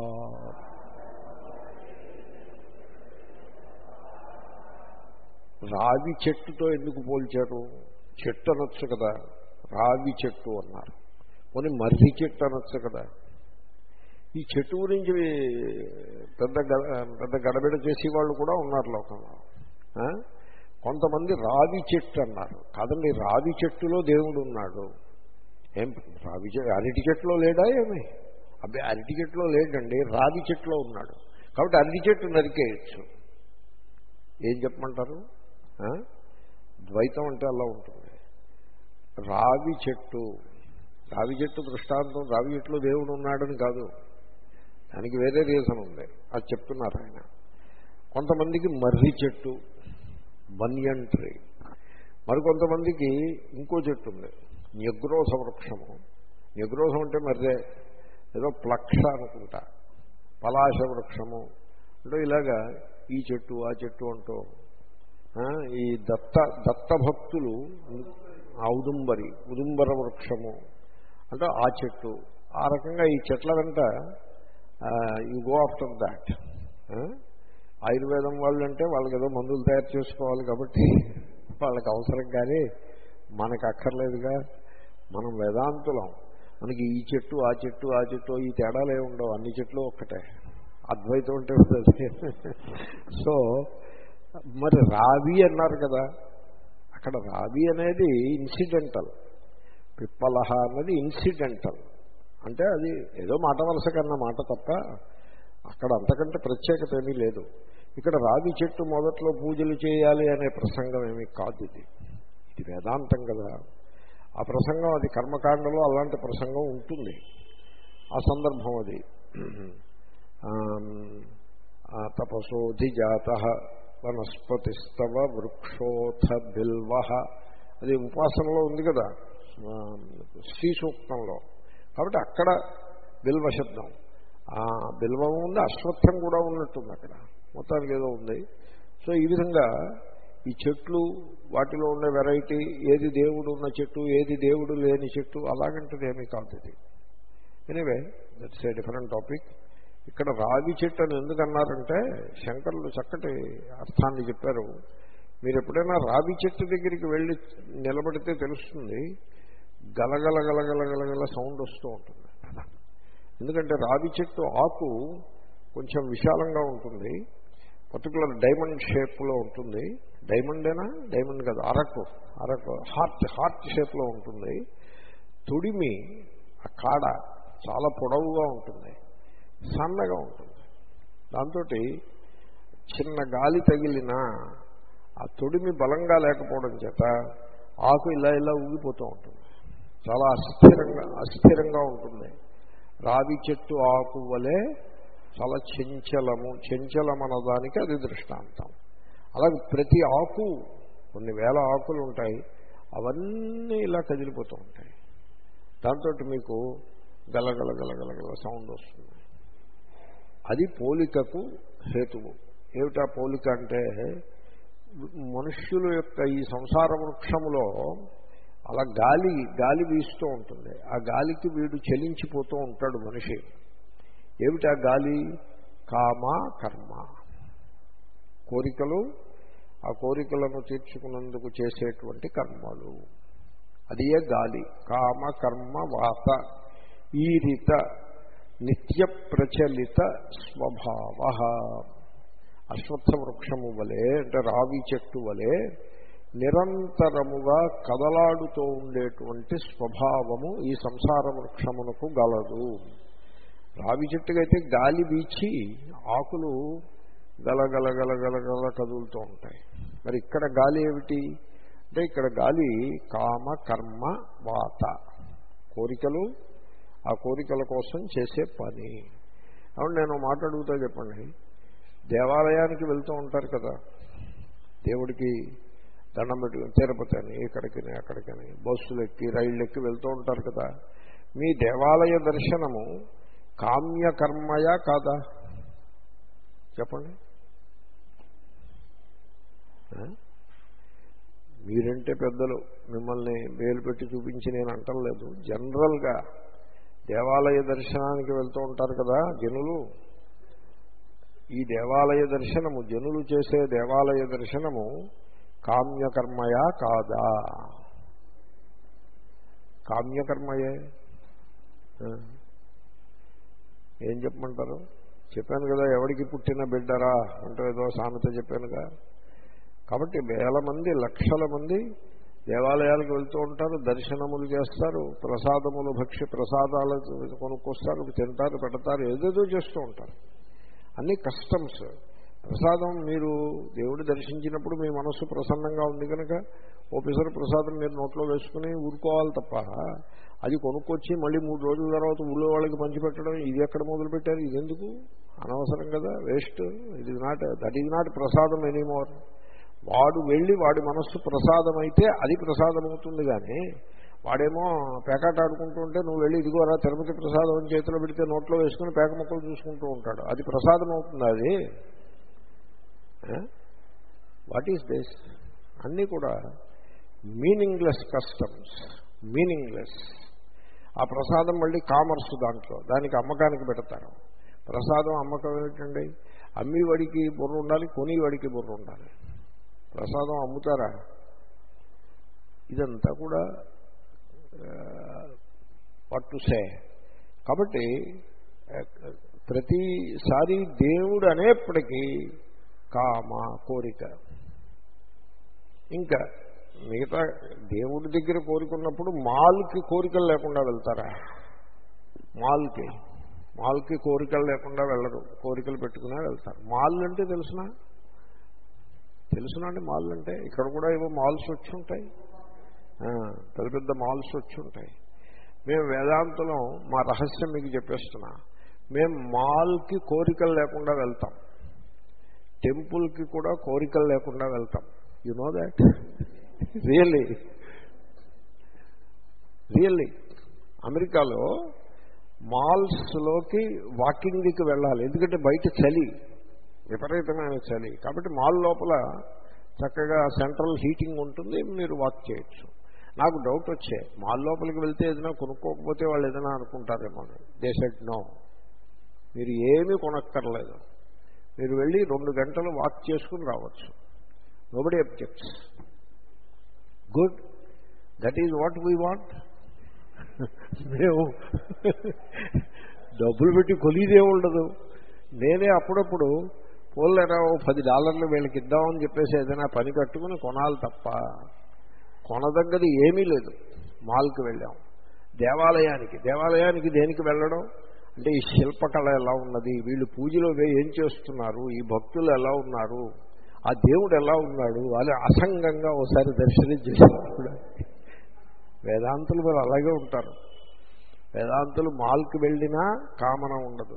రావి చెట్టుతో ఎందుకు పోల్చారు? చెట్టు అనొచ్చు కదా, రావి చెట్టు అన్నారు. కొన్ని మర్రి చెట్టు అనొచ్చు కదా. ఈ చెట్టు గురించి పెద్ద పెద్ద గడబిడ చేసేవాళ్ళు కూడా ఉన్నారు లోకంలో. కొంతమంది రావి చెట్టు అన్నారు. కాదండి, రావి చెట్టులో దేవుడు ఉన్నాడు. ఏం రావి చెట్టు అరటి చెట్టులో లేడా ఏమి? అబ్బాయి అరటి చెట్టులో లేడండి, రావి చెట్టులో ఉన్నాడు. కాబట్టి అరటి చెట్టు నరికేయచ్చు. ఏం చెప్పమంటారు? ద్వైతం అంటే అలా ఉంటుంది. రావి చెట్టు రావి చెట్టు దృష్టాంతం రావి చెట్టులో దేవుడు ఉన్నాడని కాదు, దానికి వేరే రీజన్ ఉంది, అది చెప్తున్నారు ఆయన. కొంతమందికి మర్రి చెట్టు, బనియన్ ట్రీ. మరికొంతమందికి ఇంకో చెట్టు ఉంది, న్యగ్రోధ వృక్షము. న్యగ్రోధం అంటే మర్రే, ఏదో ప్లక్ష అనుకుంటా, పలాశ వృక్షము అంటే ఇలాగా ఈ చెట్టు ఆ చెట్టు అంటూ ఈ దత్త దత్తభక్తులు ఔదుంబరి ఉదుంబర వృక్షము అంటే ఆ చెట్టు. ఆ రకంగా ఈ చెట్ల వెంట యు గో ఆఫ్టర్ దాట్. ఆయుర్వేదం వాళ్ళు అంటే వాళ్ళకి ఏదో మందులు తయారు చేసుకోవాలి కాబట్టి వాళ్ళకి అవసరం, కానీ మనకు అక్కర్లేదుగా. మనం వేదాంతులం, మనకి ఈ చెట్టు ఆ చెట్టు ఆ చెట్టు ఈ తేడాలే ఉండవు, అన్ని చెట్లు ఒక్కటే, అద్వైతం అంటే ఉంటుంది. సో మరి రావి అన్నారు కదా, అక్కడ రావి అనేది ఇన్సిడెంటల్, పిప్పలహ అన్నది ఇన్సిడెంటల్. అంటే అది ఏదో మాట వలస కన్నా మాట తప్ప అక్కడ అంతకంటే ప్రత్యేకత ఏమీ లేదు. ఇక్కడ రావి చెట్టు మొదట్లో పూజలు చేయాలి అనే ప్రసంగం ఏమీ కాదు. ఇది ఇది వేదాంతం కదా. ఆ ప్రసంగం అది కర్మకాండలో అలాంటి ప్రసంగం ఉంటుంది. ఆ సందర్భం అది. తపసోధిజాత వనస్పతిస్తవ వృక్షోథ బిల్వ, అది ఉపాసనలో ఉంది కదా శ్రీ సూక్తంలో. కాబట్టి అక్కడ బిల్వ శబ్దం, ఆ బిల్వం ఉంది, అశ్వత్థం కూడా ఉన్నట్టుంది అక్కడ, మొత్తానికి ఏదో ఉంది. సో ఈ విధంగా ఈ చెట్లు, వాటిలో ఉండే వెరైటీ, ఏది దేవుడు ఉన్న చెట్టు ఏది దేవుడు లేని చెట్టు అలాగంటది ఏమీ కాదు ఇది. Anyway that's a different topic. ఇక్కడ రావి చెట్టు అని ఎందుకన్నారంటే శంకరులు చక్కటి అర్థాన్ని చెప్పారు. మీరు ఎప్పుడైనా రావి చెట్టు దగ్గరికి వెళ్ళి నిలబడితే తెలుస్తుంది, గలగల గలగల గలగల సౌండ్ వస్తూ ఉంటుంది. ఎందుకంటే రావి చెట్టు ఆకు కొంచెం విశాలంగా ఉంటుంది, పర్టికులర్ డైమండ్ షేప్లో ఉంటుంది. డైమండేనా? డైమండ్ కాదు, అరకు అరకు హార్ట్ హార్ట్ షేప్లో ఉంటుంది. తొడిమి ఆ కాడ చాలా పొడవుగా ఉంటుంది, సన్నగా ఉంటుంది. దాంతో చిన్న గాలి తగిలినా ఆ తొడిమి బలంగా లేకపోవడం చేత ఆకు ఇలా ఇలా ఊగిపోతూ ఉంటుంది, చాలా అస్థిరంగా అస్థిరంగా ఉంటుంది. రావి చెట్టు ఆకు వలె చాలా చంచలము, చంచలం అన్నదానికి అది దృష్టాంతం. అలాగే ప్రతి ఆకు, కొన్ని వేల ఆకులు ఉంటాయి, అవన్నీ ఇలా కదిలిపోతూ ఉంటాయి. దాంతో మీకు గలగల గలగలగల సౌండ్ వస్తుంది. అది పోలికకు హేతువు. ఏమిటా పోలిక అంటే, మనుష్యుల యొక్క ఈ సంసార వృక్షములో అలా గాలి గాలి వీస్తూ ఉంటుంది. ఆ గాలికి వీడు చలించిపోతూ ఉంటాడు మనిషి. ఏమిటా గాలి? కామ కర్మ, కోరికలు, ఆ కోరికలను తీర్చుకున్నందుకు చేసేటువంటి కర్మలు. అది ఏ గాలి. కామ కర్మ వాత ఈరిత నిత్య ప్రచలిత స్వభావ. అశ్వత్థ వృక్షము వలె, అంటే రావి చెట్టు వలె నిరంతరముగా కదలాడుతూ ఉండేటువంటి స్వభావము ఈ సంసార వృక్షమునకు గలదు. రావి చెట్టుకైతే గాలి వీచి ఆకులు గలగల గలగలగల కదులుతూ ఉంటాయి. మరి ఇక్కడ గాలి ఏమిటి అంటే, ఇక్కడ గాలి కామ కర్మ వాత, కోరికలు, ఆ కోరికల కోసం చేసే పని. అవును, నేను మాట అడుగుతా, చెప్పండి. దేవాలయానికి వెళ్తూ ఉంటారు కదా, దేవుడికి దండం పెట్టుకుని తిరుపతి అని ఇక్కడికి అక్కడికని బస్సులు ఎక్కి రైళ్ళు ఎక్కి వెళ్తూ ఉంటారు కదా. మీ దేవాలయ దర్శనము కామ్యకర్మయా కాదా? చెప్పండి. మీరంటే పెద్దలు, మిమ్మల్ని వేలు పెట్టి చూపించి నేను అంటలేదు. జనరల్గా దేవాలయ దర్శనానికి వెళ్తూ ఉంటారు కదా జనులు. ఈ దేవాలయ దర్శనము, జనులు చేసే దేవాలయ దర్శనము కామ్యకర్మయా కాదా? కామ్యకర్మయే. ఏం చెప్పమంటారు? చెప్పాను కదా, ఎవడికి పుట్టిన బిడ్డరా అంటూ ఏదో సామెత చెప్పానుగా. కాబట్టి వేల మంది, లక్షల మంది దేవాలయాలకు వెళ్తూ ఉంటారు, దర్శనములు చేస్తారు, ప్రసాదములు, భక్ష్య ప్రసాదాలు కొనుక్కొస్తారు, తింటారు, పెడతారు, ఏదేదో చేస్తూ ఉంటారు. అన్ని కస్టమ్స్. ప్రసాదం మీరు దేవుడు దర్శించినప్పుడు మీ మనస్సు ప్రసన్నంగా ఉంది కనుక ఓపెసర్ ప్రసాదం మీరు నోట్లో వేసుకుని ఊరుకోవాలి తప్ప, అది కొనుక్కొచ్చి మళ్ళీ మూడు రోజుల తర్వాత ఊళ్ళో వాళ్ళకి పంచిపెట్టడం, ఇది ఎక్కడ మొదలుపెట్టారు, ఇది ఎందుకు? అనవసరం కదా, waste. It is not, that is not ప్రసాదం ఎనీమోర్. వాడు వెళ్ళి వాడి మనస్సు ప్రసాదం అయితే అది ప్రసాదం అవుతుంది. కానీ వాడేమో పేకాట ఆడుకుంటూ ఉంటే నువ్వు వెళ్ళి ఇదిగోరా తిరుపతి ప్రసాదం అని చేతిలో పెడితే నోట్లో వేసుకుని పేక ముక్కలు చూసుకుంటూ ఉంటాడు, అది ప్రసాదం అవుతుంది. అది వాట్ ఈస్ దిస్? అన్నీ కూడా మీనింగ్లెస్ కస్టమ్స్, మీనింగ్లెస్. ఆ ప్రసాదం మళ్ళీ కామర్స్, దాంట్లో దానికి అమ్మకానికి పెడతారు. ప్రసాదం అమ్మకం ఏమిటండి? అమ్మేవాడికి బుర్ర ఉండాలి, కొనేవాడికి బుర్ర ఉండాలి. ప్రసాదం అమ్ముతారా? ఇదంతా కూడా పట్టుసే. కాబట్టి ప్రతిసారి దేవుడు అనేప్పటికీ కామ, కోరిక. ఇంకా మిగతా దేవుడి దగ్గర కోరికున్నప్పుడు మాల్కి కోరికలు లేకుండా వెళ్తారా? మాల్కి మాల్కి కోరికలు లేకుండా వెళ్ళరు, కోరికలు పెట్టుకునే వెళ్తారు. మాల్ అంటే తెలుసునా? తెలుసునా అండి మాల్ అంటే? ఇక్కడ కూడా ఏవో మాల్స్ వచ్చి ఉంటాయి, పెద్ద పెద్ద మాల్స్ వచ్చి ఉంటాయి. మేము వేదాంతలో మా రహస్యం మీకు చెప్పేస్తున్నా. మేము మాల్కి కోరికలు లేకుండా వెళ్తాం, టెంపుల్కి కూడా కోరికలు లేకుండా వెళ్తాం. You know that? Really really అమెరికాలో మాల్స్లోకి వాకింగ్కి వెళ్ళాలి, ఎందుకంటే బయట చలి, విపరీతమైన చలి. కాబట్టి మాల్ లోపల చక్కగా సెంట్రల్ హీటింగ్ ఉంటుంది, మీరు వాక్ చేయొచ్చు. నాకు డౌట్ వచ్చే, మాల్ లోపలికి వెళ్తే ఏదైనా కొనుక్కోకపోతే వాళ్ళు ఏదైనా అనుకుంటారేమో. దే సెడ్ నో, మీరు ఏమీ కొనక్కర్లేదు, మీరు వెళ్ళి రెండు గంటలు వాక్ చేసుకుని రావచ్చు. Nobody objects. Good, that is what we want. మేము డబ్బులు పెట్టి కొలిదే ఉండదు. నేనే అప్పుడప్పుడు పోలేరా ఓ పది డాలర్లు వీళ్ళకి ఇద్దామని చెప్పేసి ఏదైనా పని కట్టుకుని కొనాలి తప్ప కొనదగ్గది ఏమీ లేదు. మాల్కి వెళ్ళాం, దేవాలయానికి దేవాలయానికి దేనికి వెళ్ళడం అంటే ఈ శిల్పకళ ఎలా ఉన్నది, వీళ్ళు పూజలో ఏం చేస్తున్నారు, ఈ భక్తులు ఎలా ఉన్నారు, ఆ దేవుడు ఎలా ఉన్నాడు, వాళ్ళు అసంగంగా ఒకసారి దర్శనం చేసినప్పుడు. వేదాంతులు మరి అలాగే ఉంటారు. వేదాంతులు మాల్కి వెళ్ళినా కామన ఉండదు,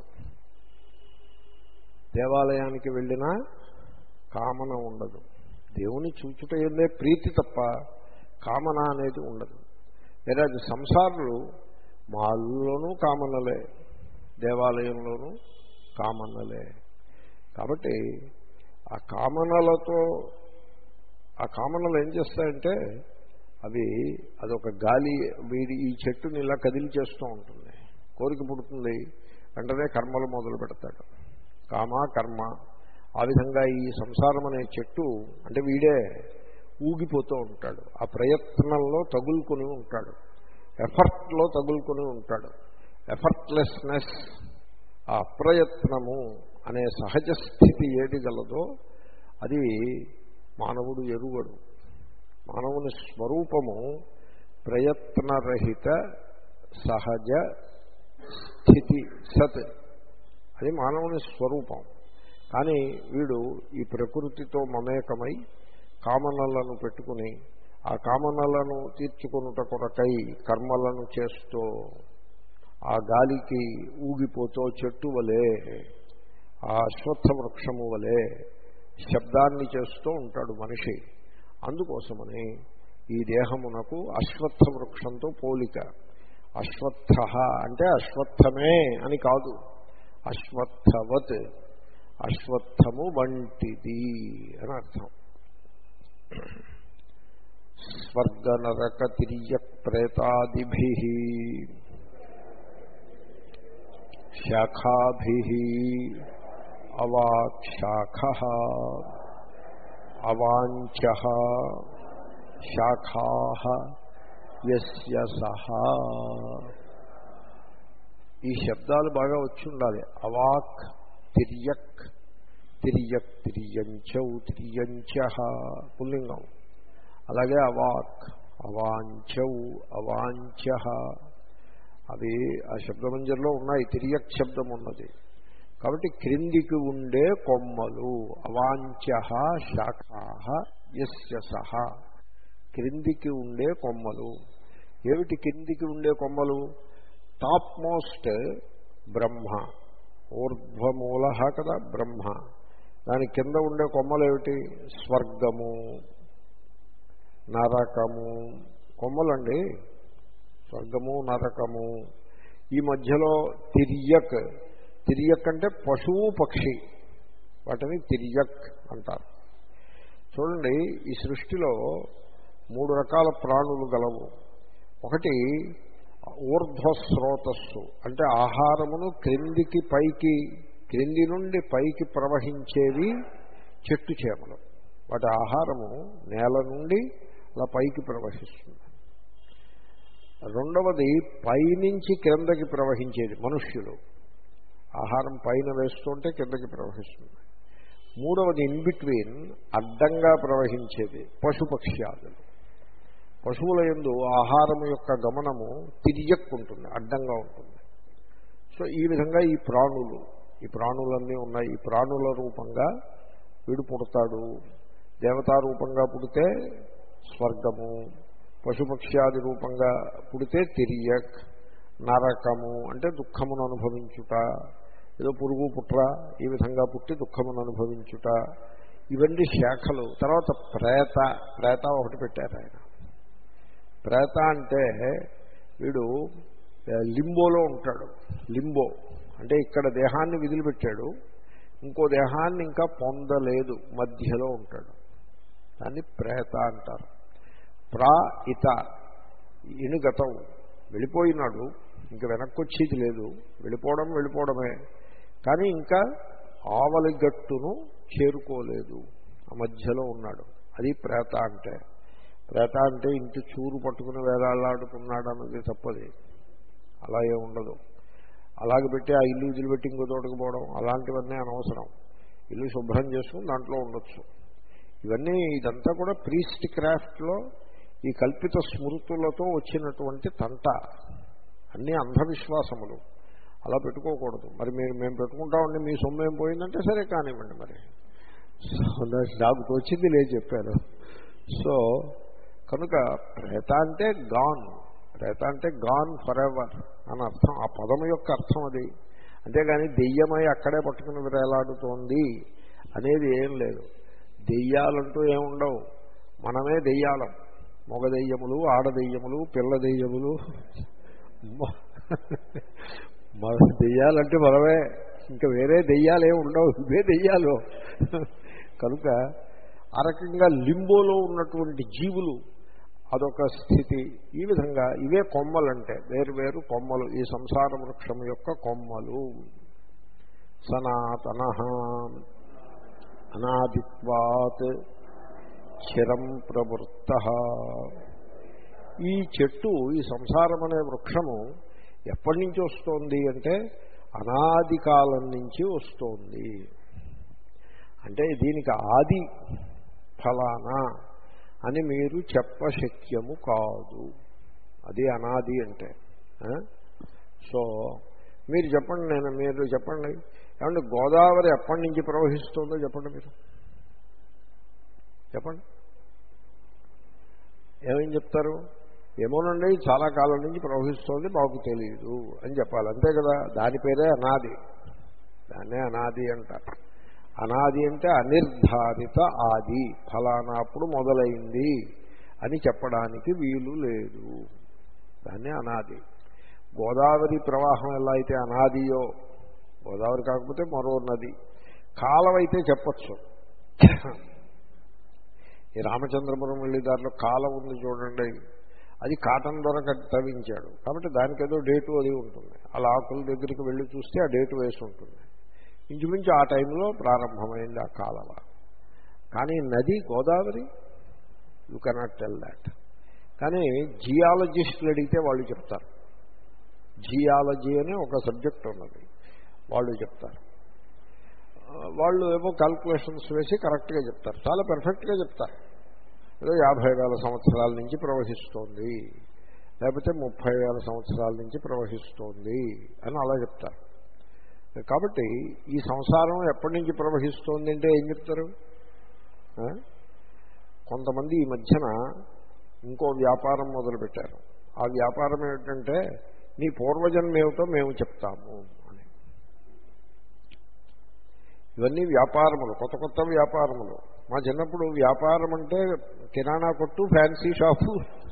దేవాలయానికి వెళ్ళినా కామన ఉండదు. దేవుని చూచుట ఏందే ప్రీతి తప్ప కామన అనేది ఉండదు. వేరే అది సంసారులు మాల్లోనూ కామనలే, దేవాలయంలోనూ కామనలే. కాబట్టి ఆ కామనలతో ఆ కామనలు ఏం చేస్తాయంటే అవి అదొక గాలి వీడి ఈ చెట్టుని ఇలా కదిలిచేస్తూ ఉంటుంది. కోరిక పుడుతుంది, వెంటనే కర్మలు మొదలు పెడతాడు. కామ కర్మ ఆ విధంగా ఈ సంసారం అనే చెట్టు అంటే వీడే ఊగిపోతూ ఉంటాడు. ఆ ప్రయత్నంలో తగులుకొని ఉంటాడు, ఎఫర్ట్లో తగులుకొని ఉంటాడు. ఎఫర్ట్లెస్నెస్, ఆ అప్రయత్నము అనే సహజ స్థితి ఏది గలదో అది మానవుడు ఎరుగడు. మానవుని స్వరూపము ప్రయత్నరహిత సహజ స్థితి సత్, అది మానవుని స్వరూపం. కానీ వీడు ఈ ప్రకృతితో మమేకమై కామనలను పెట్టుకుని ఆ కామనలను తీర్చుకొనుట కొరకై కర్మలను చేస్తూ ఆ గాలికి ఊగిపోతూ చెట్టు వలె, ఆ అశ్వత్థ వృక్షము వలె శబ్దాన్ని చేస్తూ ఉంటాడు మనిషి. అందుకోసమని ఈ దేహమునకు అశ్వత్థ వృక్షంతో పోలిక. అశ్వత్థ అంటే అశ్వత్థమే అని కాదు, అశ్వత్థవత్, అశ్వత్థము వంటిది అని అర్థం. స్వర్గ నరక తిర్యక్ ప్రేతాదిభిః శాఖాభిః అవాక్శాఖః అవాంఛః శాఖాః యస్య సహ. ఈ శబ్దాలు బాగా వచ్చి ఉండాలి. అవాక్, తిర్యక్, తిర్యక్ తిర్యంచౌ తిర్యంచః పుల్లింగం. అలాగే అవాక్, అవాంఛౌ, అవాంఛః అవి ఆ శబ్దమంజరిలో ఉన్నాయి. తిర్యక్ శబ్దం ఉన్నది కాబట్టి క్రిందికి ఉండే కొమ్మలు. అవాంఛః శాఖాః యస్య సహ, క్రిందికి ఉండే కొమ్మలు. ఏమిటి క్రిందికి ఉండే కొమ్మలు? టాప్ మోస్ట్ బ్రహ్మ, ఊర్ధ్వమూల కదా బ్రహ్మ. దాని కింద ఉండే కొమ్మలు ఏమిటి? స్వర్గము, నరకము. కొమ్మలండి స్వర్గము, నరకము. ఈ మధ్యలో తిర్యక్, తిర్యక్ అంటే పశువు పక్షి, వాటిని తిర్యక్ అంటారు. చూడండి, ఈ సృష్టిలో మూడు రకాల ప్రాణులు గలవు. ఒకటి ఊర్ధ్వస్రోతస్సు అంటే ఆహారమును క్రిందికి పైకి, క్రింది నుండి పైకి ప్రవహించేవి చెట్టు చేమలు. వాటి ఆహారము నేల నుండి అలా పైకి ప్రవహిస్తుంది. రెండవది పైనుంచి క్రిందకి ప్రవహించేది మనుష్యులు, ఆహారం పైన వేస్తుంటే కిందకి ప్రవహిస్తుంది. మూడవది ఇన్ బిట్వీన్ అడ్డంగా ప్రవహించేది పశుపక్ష్యాదులు. పశువుల యందు ఆహారం యొక్క గమనము తిర్యక్ ఉంటుంది, అడ్డంగా ఉంటుంది. సో ఈ విధంగా ఈ ప్రాణులు, ఈ ప్రాణులన్నీ ఉన్నాయి. ఈ ప్రాణుల రూపంగా వీడు పుడతాడు. దేవతా రూపంగా పుడితే స్వర్గము, పశుపక్ష్యాది రూపంగా పుడితే తిర్యక్, నరకము అంటే దుఃఖమును అనుభవించుట, ఏదో పురుగు పుట్ర ఈ విధంగా పుట్టి దుఃఖమును అనుభవించుట. ఇవన్నీ శాఖలు. తర్వాత ప్రేత, ప్రేత ఒకటి పెట్టారు ఆయన. ప్రేత అంటే వీడు లింబోలో ఉంటాడు. లింబో అంటే ఇక్కడ దేహాన్ని విదిలిపెట్టాడు, ఇంకో దేహాన్ని ఇంకా పొందలేదు, మధ్యలో ఉంటాడు. దాన్ని ప్రేత అంటారు. ప్రా ఇత ఇనుగతం, వెళ్ళిపోయినాడు, ఇంకా వెనక్కి వచ్చేది లేదు, వెళ్ళిపోవడం వెళ్ళిపోవడమే, కానీ ఇంకా ఆవలిగట్టును చేరుకోలేదు, ఆ మధ్యలో ఉన్నాడు. అది ప్రేత అంటే. ప్రేత అంటే ఇంటి చూరు పట్టుకుని వేలాడుతున్నాడు అన్నది తప్పది, అలా ఏ ఉండదు. అలాగే పెట్టి ఆ ఇల్లు వదిలిపెట్టి ఇంకో తోటకు పోవడం అలాంటివన్నీ అనవసరం. ఇల్లు శుభ్రం చేసుకుని దాంట్లో ఉండొచ్చు. ఇవన్నీ ఇదంతా కూడా ప్రీస్ట్ క్రాఫ్ట్లో ఈ కల్పిత స్మృతులతో వచ్చినటువంటి తంట. అన్నీ అంధవిశ్వాసములు. అలా పెట్టుకోకూడదు. మరి మీరు మేము పెట్టుకుంటామండి, మీ సొమ్ము ఏం పోయిందంటే సరే కానివ్వండి. మరి సో నాకు తోచింది లేదు చెప్పాను. సో కనుక ప్రేత అంటే గాన్, ప్రేత అంటే గాన్ ఫర్ ఎవర్ అని అర్థం. ఆ పదం యొక్క అర్థం అది. అంతేగాని దెయ్యమై అక్కడే పట్టుకుని విరేలాడుతోంది అనేది ఏం లేదు. దెయ్యాలంటూ ఏముండవు, మనమే దెయ్యాలం. మగ దెయ్యములు, ఆడ దెయ్యములు, పిల్ల దెయ్యములు, మన దెయ్యాలంటే మనమే, ఇంకా వేరే దెయ్యాలు ఏమి ఉండవు, ఇవే దెయ్యాలు. కనుక ఆ రకంగా లింబోలో ఉన్నటువంటి జీవులు అదొక స్థితి. ఈ విధంగా ఇవే కొమ్మలంటే వేరు వేరు కొమ్మలు, ఈ సంసార వృక్షం యొక్క కొమ్మలు. సనాతన అనాదిత్వాత్ చిరం ప్రవృత్త. ఈ చెట్టు, ఈ సంసారం అనే వృక్షము ఎప్పటి నుంచి వస్తోంది అంటే అనాది కాలం నుంచి వస్తోంది. అంటే దీనికి ఆది ఫలానా అని మీరు చెప్పశక్యము కాదు. అది అనాది అంటే. సో మీరు చెప్పండి, నేను మీరు చెప్పండి, ఏమంటే గోదావరి ఎప్పటి నుంచి ప్రవహిస్తుందో చెప్పండి. మీరు చెప్పండి, ఏమేం చెప్తారు? ఏమోనండి చాలా కాలం నుంచి ప్రవహిస్తోంది, మాకు తెలియదు అని చెప్పాలి, అంతే కదా. దాని పేరే అనాది, దాన్నే అనాది అంటారు. అనాది అంటే అనిర్ధారిత ఆది, ఫలానా అప్పుడు మొదలైంది అని చెప్పడానికి వీలు లేదు. దాన్నే అనాది. గోదావరి ప్రవాహం ఎలా అయితే అనాదియో, గోదావరి కాకపోతే మరో నది, కాలం అయితే చెప్పచ్చు. ఈ రామచంద్రపురం వెళ్ళే దారిలో కాలం ఉంది చూడండి, అది కాటన్ దొరక తవ్వించాడు కాబట్టి దానికి ఏదో డేటు అది ఉంటుంది. అలా ఆకుల దగ్గరికి వెళ్ళి చూస్తే ఆ డేటు వేసి ఉంటుంది. ఇంచుమించు ఆ టైంలో ప్రారంభమైంది ఆ కాలవ. కానీ నది Godavari, you cannot tell that. కానీ జియాలజిస్టులు అడిగితే వాళ్ళు చెప్తారు. జియాలజీ అనే ఒక సబ్జెక్ట్ ఉన్నది, వాళ్ళు చెప్తారు. వాళ్ళు ఏమో క్యాల్కులేషన్స్ వేసి కరెక్ట్గా చెప్తారు, చాలా పర్ఫెక్ట్గా చెప్తారు. ఏదో యాభై వేల సంవత్సరాల నుంచి ప్రవహిస్తోంది, లేకపోతే ముప్పై వేల సంవత్సరాల నుంచి ప్రవహిస్తోంది అని అలా చెప్తారు. కాబట్టి ఈ సంసారం ఎప్పటి నుంచి ప్రవహిస్తోంది అంటే ఏం చెప్తారు? కొంతమంది ఈ మధ్యన ఇంకో వ్యాపారం మొదలుపెట్టారు. ఆ వ్యాపారం ఏమిటంటే నీ పూర్వజన్మ ఏమిటో మేము చెప్తాము అని. ఇవన్నీ వ్యాపారములు, కొత్త కొత్త వ్యాపారములు. మా చిన్నప్పుడు వ్యాపారం అంటే కిరాణా కొట్టు, ఫ్యాన్సీ షాపు,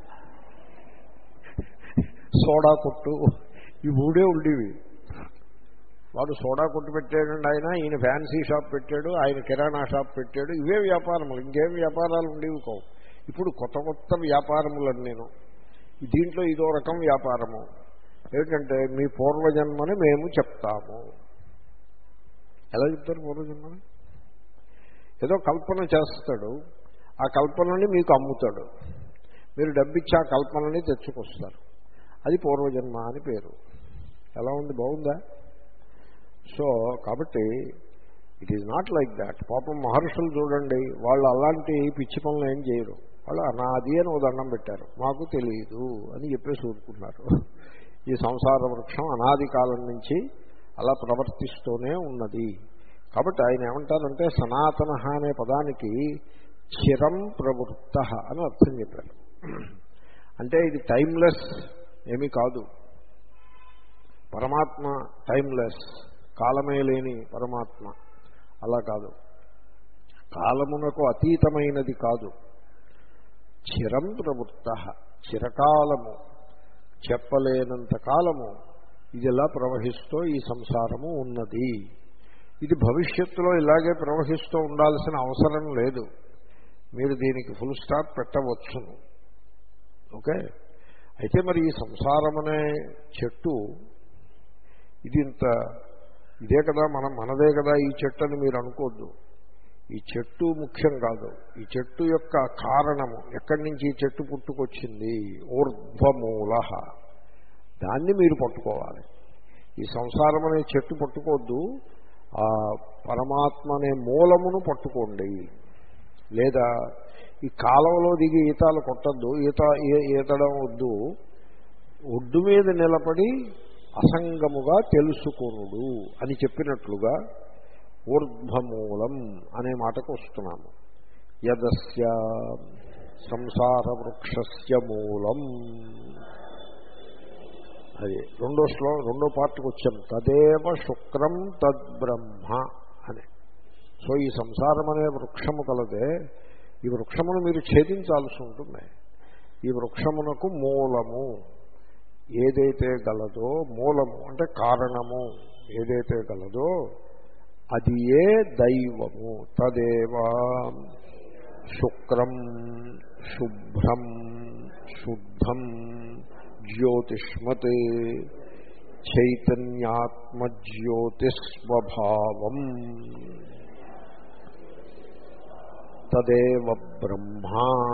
సోడా కొట్టు, ఈ మూడే ఉండేవి. వాడు సోడా కొట్టు పెట్టాడండి ఆయన, ఈయన ఫ్యాన్సీ షాప్ పెట్టాడు, ఆయన కిరాణా షాప్ పెట్టాడు. ఇవే వ్యాపారములు, ఇంకేం వ్యాపారాలు ఉండేవి కావు. ఇప్పుడు కొత్త కొత్త వ్యాపారములని నేను దీంట్లో ఇదో రకం వ్యాపారము ఏమిటంటే మీ పూర్వజన్మని మేము చెప్తాము. ఎలా చెప్తారు పూర్వజన్మని? ఏదో కల్పన చేస్తాడు, ఆ కల్పనని మీకు అమ్ముతాడు, మీరు డబ్బిచ్చి ఆ కల్పనని తెచ్చుకొస్తారు. అది పూర్వజన్మ అని పేరు. ఎలా ఉంది? బాగుందా? సో కాబట్టి it is not like that. పాపం మహర్షులు చూడండి, వాళ్ళు అలాంటి పిచ్చి పనులు ఏం చేయరు. వాళ్ళు అనాది అని ఓ దండం పెట్టారు, మాకు తెలియదు అని చెప్పేసి ఊరుకున్నారు. ఈ సంసార వృక్షం అనాది కాలం నుంచి అలా ప్రవర్తిస్తూనే ఉన్నది. కాబట్టి ఆయన ఏమంటారంటే సనాతన అనే పదానికి చిరం ప్రవృత్త అని అర్థం చెప్పారు. అంటే ఇది టైమ్లెస్ ఏమీ కాదు. పరమాత్మ టైమ్లెస్, కాలమే లేని పరమాత్మ. అలా కాదు, కాలమునకు అతీతమైనది కాదు. చిరం ప్రవృత్త, చిరకాలము, చెప్పలేనంత కాలము ఇది ఎలా ప్రవహిస్తూ ఈ సంసారము ఉన్నది. ఇది భవిష్యత్తులో ఇలాగే ప్రవహిస్తూ ఉండాల్సిన అవసరం లేదు. మీరు దీనికి ఫుల్ స్టాప్ పెట్టవచ్చును. ఓకే. అయితే మరి ఈ సంసారం అనే చెట్టు ఇది ఇంత ఇదే కదా, మనం మనదే కదా ఈ చెట్టు అని మీరు అనుకోవద్దు. ఈ చెట్టు ముఖ్యం కాదు. ఈ చెట్టు యొక్క కారణము, ఎక్కడి నుంచి ఈ చెట్టు పుట్టుకొచ్చింది, ఊర్ధ్వమూల, దాన్ని మీరు పట్టుకోవాలి. ఈ సంసారం అనే చెట్టు పట్టుకోవద్దు, ఆ పరమాత్మ అనే మూలమును పట్టుకోండి. లేదా ఈ కాలంలో దిగి ఈతాలు కొట్టద్దు, ఈత ఈతడం వద్దు. ఒడ్డు మీద నిలబడి అసంగముగా తెలుసుకొనుడు అని చెప్పినట్లుగా ఊర్ధ్వమూలం అనే మాటకు వస్తున్నాము. యదస్య సంసార వృక్షస్య మూలం, అది రెండో శ్లో రెండో పార్ట్కి వచ్చాం. తదేవ శుక్రం తద్బ్రహ్మ అని. సో ఈ సంసారం అనే వృక్షము కలదే, ఈ వృక్షమును మీరు ఛేదించాల్సి ఉంటుంది. ఈ వృక్షమునకు మూలము ఏదైతే గలదో, మూలము అంటే కారణము ఏదైతే గలదో అది ఏ దైవము. తదేవా శుక్రం శుభ్రం శుద్ధం జ్యోతిష్మతే చైతన్యాత్మజ్యోతిస్వభావం తదేవ బ్రహ్మ.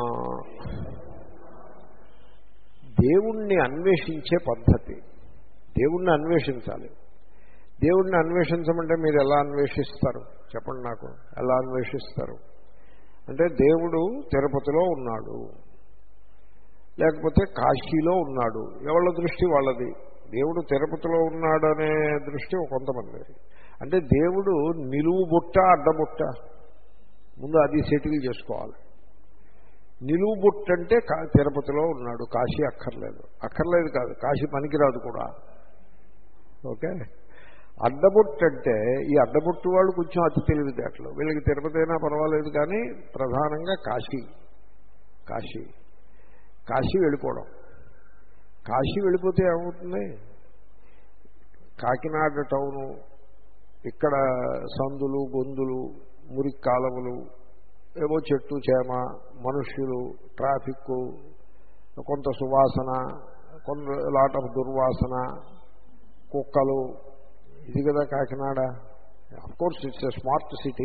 దేవుణ్ణి అన్వేషించే పద్ధతి, దేవుణ్ణి అన్వేషించాలి. దేవుణ్ణి అన్వేషించమంటే మీరు ఎలా అన్వేషిస్తారు చెప్పండి నాకు, ఎలా అన్వేషిస్తారు అంటే దేవుడు తిరుపతిలో ఉన్నాడు, లేకపోతే కాశీలో ఉన్నాడు, ఎవళ్ళ దృష్టి వాళ్ళది. దేవుడు తిరుపతిలో ఉన్నాడనే దృష్టి కొంతమంది. అంటే దేవుడు నిలువు బుట్ట అడ్డబుట్ట, ముందు అది సెటిల్ చేసుకోవాలి. నిలువు బుట్ట అంటే తిరుపతిలో ఉన్నాడు, కాశీ అక్కర్లేదు. అక్కర్లేదు కాదు, కాశీ పనికిరాదు కూడా. ఓకే. అడ్డబుట్టు అంటే ఈ అడ్డబుట్టు వాళ్ళు కొంచెం అతి తెలివితేటలు, వీళ్ళకి తిరుపతి అయినా పర్వాలేదు, కానీ ప్రధానంగా కాశీ కాశీ కాశీ వెళ్ళిపోవడం. కాశీ వెళ్ళిపోతే ఏమవుతుంది, కాకినాడ టౌను, ఇక్కడ సందులు గొంతులు మురికి కాలవలు, ఏవో చెట్టు చేమ, మనుష్యులు, ట్రాఫిక్, కొంత సువాసన, కొంత లాట్ ఆఫ్ దుర్వాసన, కుక్కలు, ఇది కదా Kakinada. Of course it's a smart city,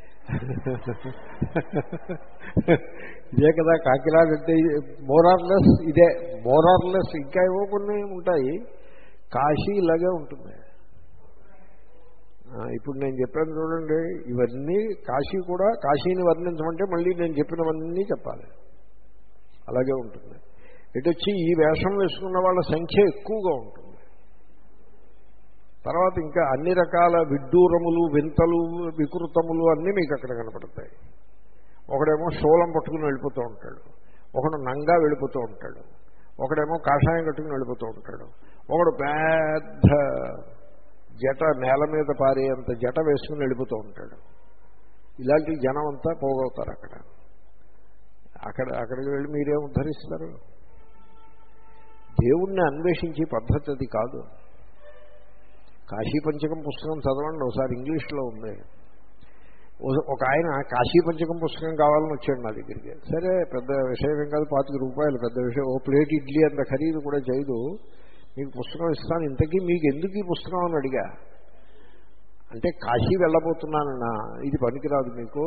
ఇదే కదా కాకినాడ అంటే. మోరార్లెస్ ఇదే, మోరార్లెస్ ఇంకా ఏవో కొన్ని ఉంటాయి. కాశీ ఇలాగే ఉంటుంది. ఇప్పుడు నేను చెప్పాను చూడండి, ఇవన్నీ కాశీ కూడా. కాశీని వర్ణించమంటే మళ్ళీ నేను చెప్పినవన్నీ చెప్పాలి, అలాగే ఉంటుంది. ఇటు వచ్చి ఈ వేషం వేసుకున్న వాళ్ళ సంఖ్య ఎక్కువగా ఉంటుంది. తర్వాత ఇంకా అన్ని రకాల విడ్డూరములు, వింతలు, వికృతములు అన్నీ మీకు అక్కడ కనపడతాయి. ఒకడేమో శూలం పట్టుకుని వెళ్ళిపోతూ ఉంటాడు, ఒకడు నంగా వెళ్ళిపోతూ ఉంటాడు, ఒకడేమో కాషాయం కట్టుకుని వెళ్ళిపోతూ ఉంటాడు, ఒకడు పెద్ద జట నేల మీద పారేంత జట వేసుకుని వెళ్ళిపోతూ ఉంటాడు. ఇలాంటి జనం అంతా పోగవుతారు అక్కడ. అక్కడ అక్కడికి వెళ్ళి మీరేం ఉద్ధరిస్తారు? దేవుణ్ణి అన్వేషించే పద్ధతి అది కాదు. కాశీ పంచకం పుస్తకం చదవండి ఒకసారి, ఇంగ్లీష్లో ఉంది. ఒక ఆయన కాశీ పంచకం పుస్తకం కావాలని వచ్చాడు నా దగ్గరికి. సరే, పెద్ద విషయం ఏం కాదు, పాతిక రూపాయలు పెద్ద విషయం. ఓ ప్లేట్ ఇడ్లీ అంత ఖరీదు కూడా చేయదు, మీకు పుస్తకం ఇస్తాను, ఇంతకీ మీకు ఎందుకు ఈ పుస్తకం అని అడిగా. అంటే కాశీ వెళ్ళబోతున్నానన్నా, ఇది పనికిరాదు మీకు,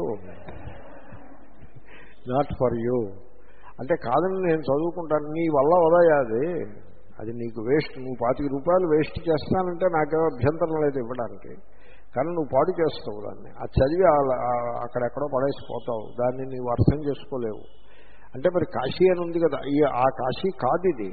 నాట్ ఫర్ యూ అంటే. కాదని నేను చదువుకుంటాను, నీ వల్ల వదయా అది, అది నీకు వేస్ట్, నువ్వు పాతిక రూపాయలు వేస్ట్ చేస్తానంటే నాకేమో అభ్యంతరం లేదు ఇవ్వడానికి, కానీ నువ్వు పాడు చేస్తావు దాన్ని. అది చదివి అక్కడెక్కడో పడేసిపోతావు, దాన్ని నీవు అర్థం చేసుకోలేవు. అంటే మరి కాశీ అని ఉంది కదా, ఈ ఆ కాశీ కాదు ఇది.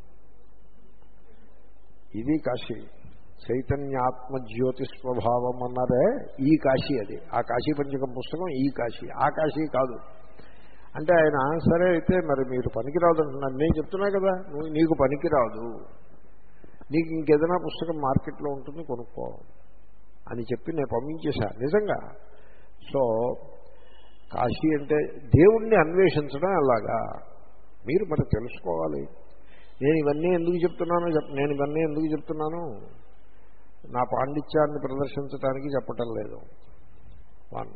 ఇది కాశీ, చైతన్యాత్మ జ్యోతి స్వభావం అన్నారే, ఈ కాశీ అది. ఆ కాశీ పంచకం పుస్తకం ఈ కాశీ, ఆ కాశీ కాదు. అంటే ఆయన సరే అయితే మరి మీరు పనికిరాదు అంటున్నారు. నేను చెప్తున్నా కదా, నువ్వు నీకు పనికిరాదు, నీకు ఇంకేదైనా పుస్తకం మార్కెట్లో ఉంటుంది కొనుక్కో అని చెప్పి నేను పంపించేశా నిజంగా. సో కాశీ అంటే దేవుణ్ణి అన్వేషించడం అలాగా మీరు మరి తెలుసుకోవాలి. నేను ఇవన్నీ ఎందుకు చెప్తున్నాను నేను ఇవన్నీ ఎందుకు చెప్తున్నాను నా పాండిత్యాన్ని ప్రదర్శించడానికి చెప్పటం లేదు. వన్,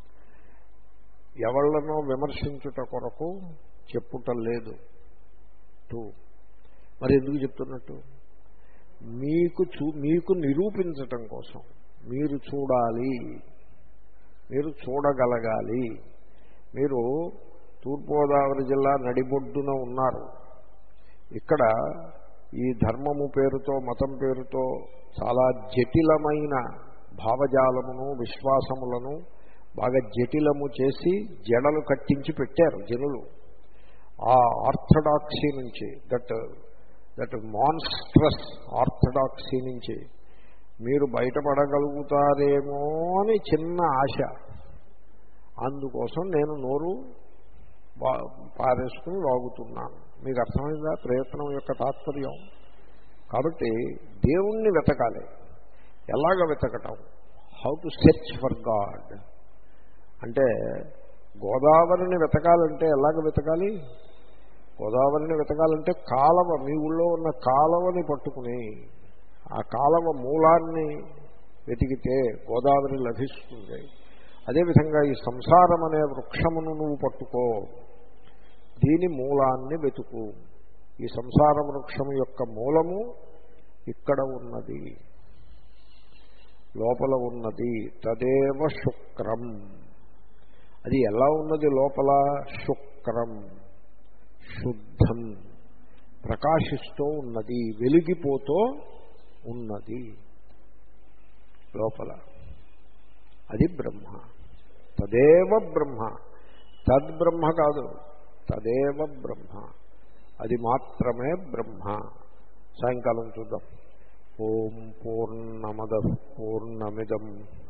ఎవళ్లనో విమర్శించుట కొరకు చెప్పుటం లేదు. టూ, మరి ఎందుకు చెప్తున్నట్టు, మీకు చూ మీకు నిరూపించటం కోసం. మీరు చూడాలి, మీరు చూడగలగాలి. మీరు తూర్పుగోదావరి జిల్లా నడిబొడ్డున ఉన్నారు. ఇక్కడ ఈ ధర్మము పేరుతో, మతం పేరుతో చాలా జటిలమైన భావజాలమును, విశ్వాసములను బాగా జటిలము చేసి జడలు కట్టించి పెట్టారు జనులు. ఆ ఆర్థడాక్సీ నుంచి, దట్ దట్ మాన్స్ట్రస్ ఆర్థడాక్సీ నుంచి మీరు బయటపడగలుగుతారేమో అని చిన్న ఆశ. అందుకోసం నేను నోరు పారేసుకుని వాగుతున్నాను. మీకు అర్థమైందా ప్రయత్నం యొక్క తాత్పర్యం? కాబట్టి దేవుణ్ణి వెతకాలి. ఎలాగ వెతకటం? How to search for God అంటే గోదావరిని వెతకాలంటే ఎలాగ వెతకాలి? గోదావరిని వెతకాలంటే కాలవ, మీ ఊళ్ళో ఉన్న కాలవని పట్టుకుని ఆ కాలవ మూలాన్ని వెతికితే గోదావరి లభిస్తుంది. అదేవిధంగా ఈ సంసారం అనే వృక్షమును నువ్వు పట్టుకో, దీని మూలాన్ని వెతుకు. ఈ సంసార వృక్షము యొక్క మూలము ఇక్కడ ఉన్నది, లోపల ఉన్నది. తదేవ శుక్రం. అది ఎలా ఉన్నది? లోపల శుక్రం, శుద్ధం, ప్రకాశిస్తూ ఉన్నది, వెలిగిపోతూ ఉన్నది లోపల. అది బ్రహ్మ. తదేవ బ్రహ్మ. తద్బ్రహ్మ కాదు, తదేవ బ్రహ్మ. అది మాత్రమే బ్రహ్మ. సాయంకాలం చూద్దాం. ఓం పూర్ణమద పూర్ణమిదం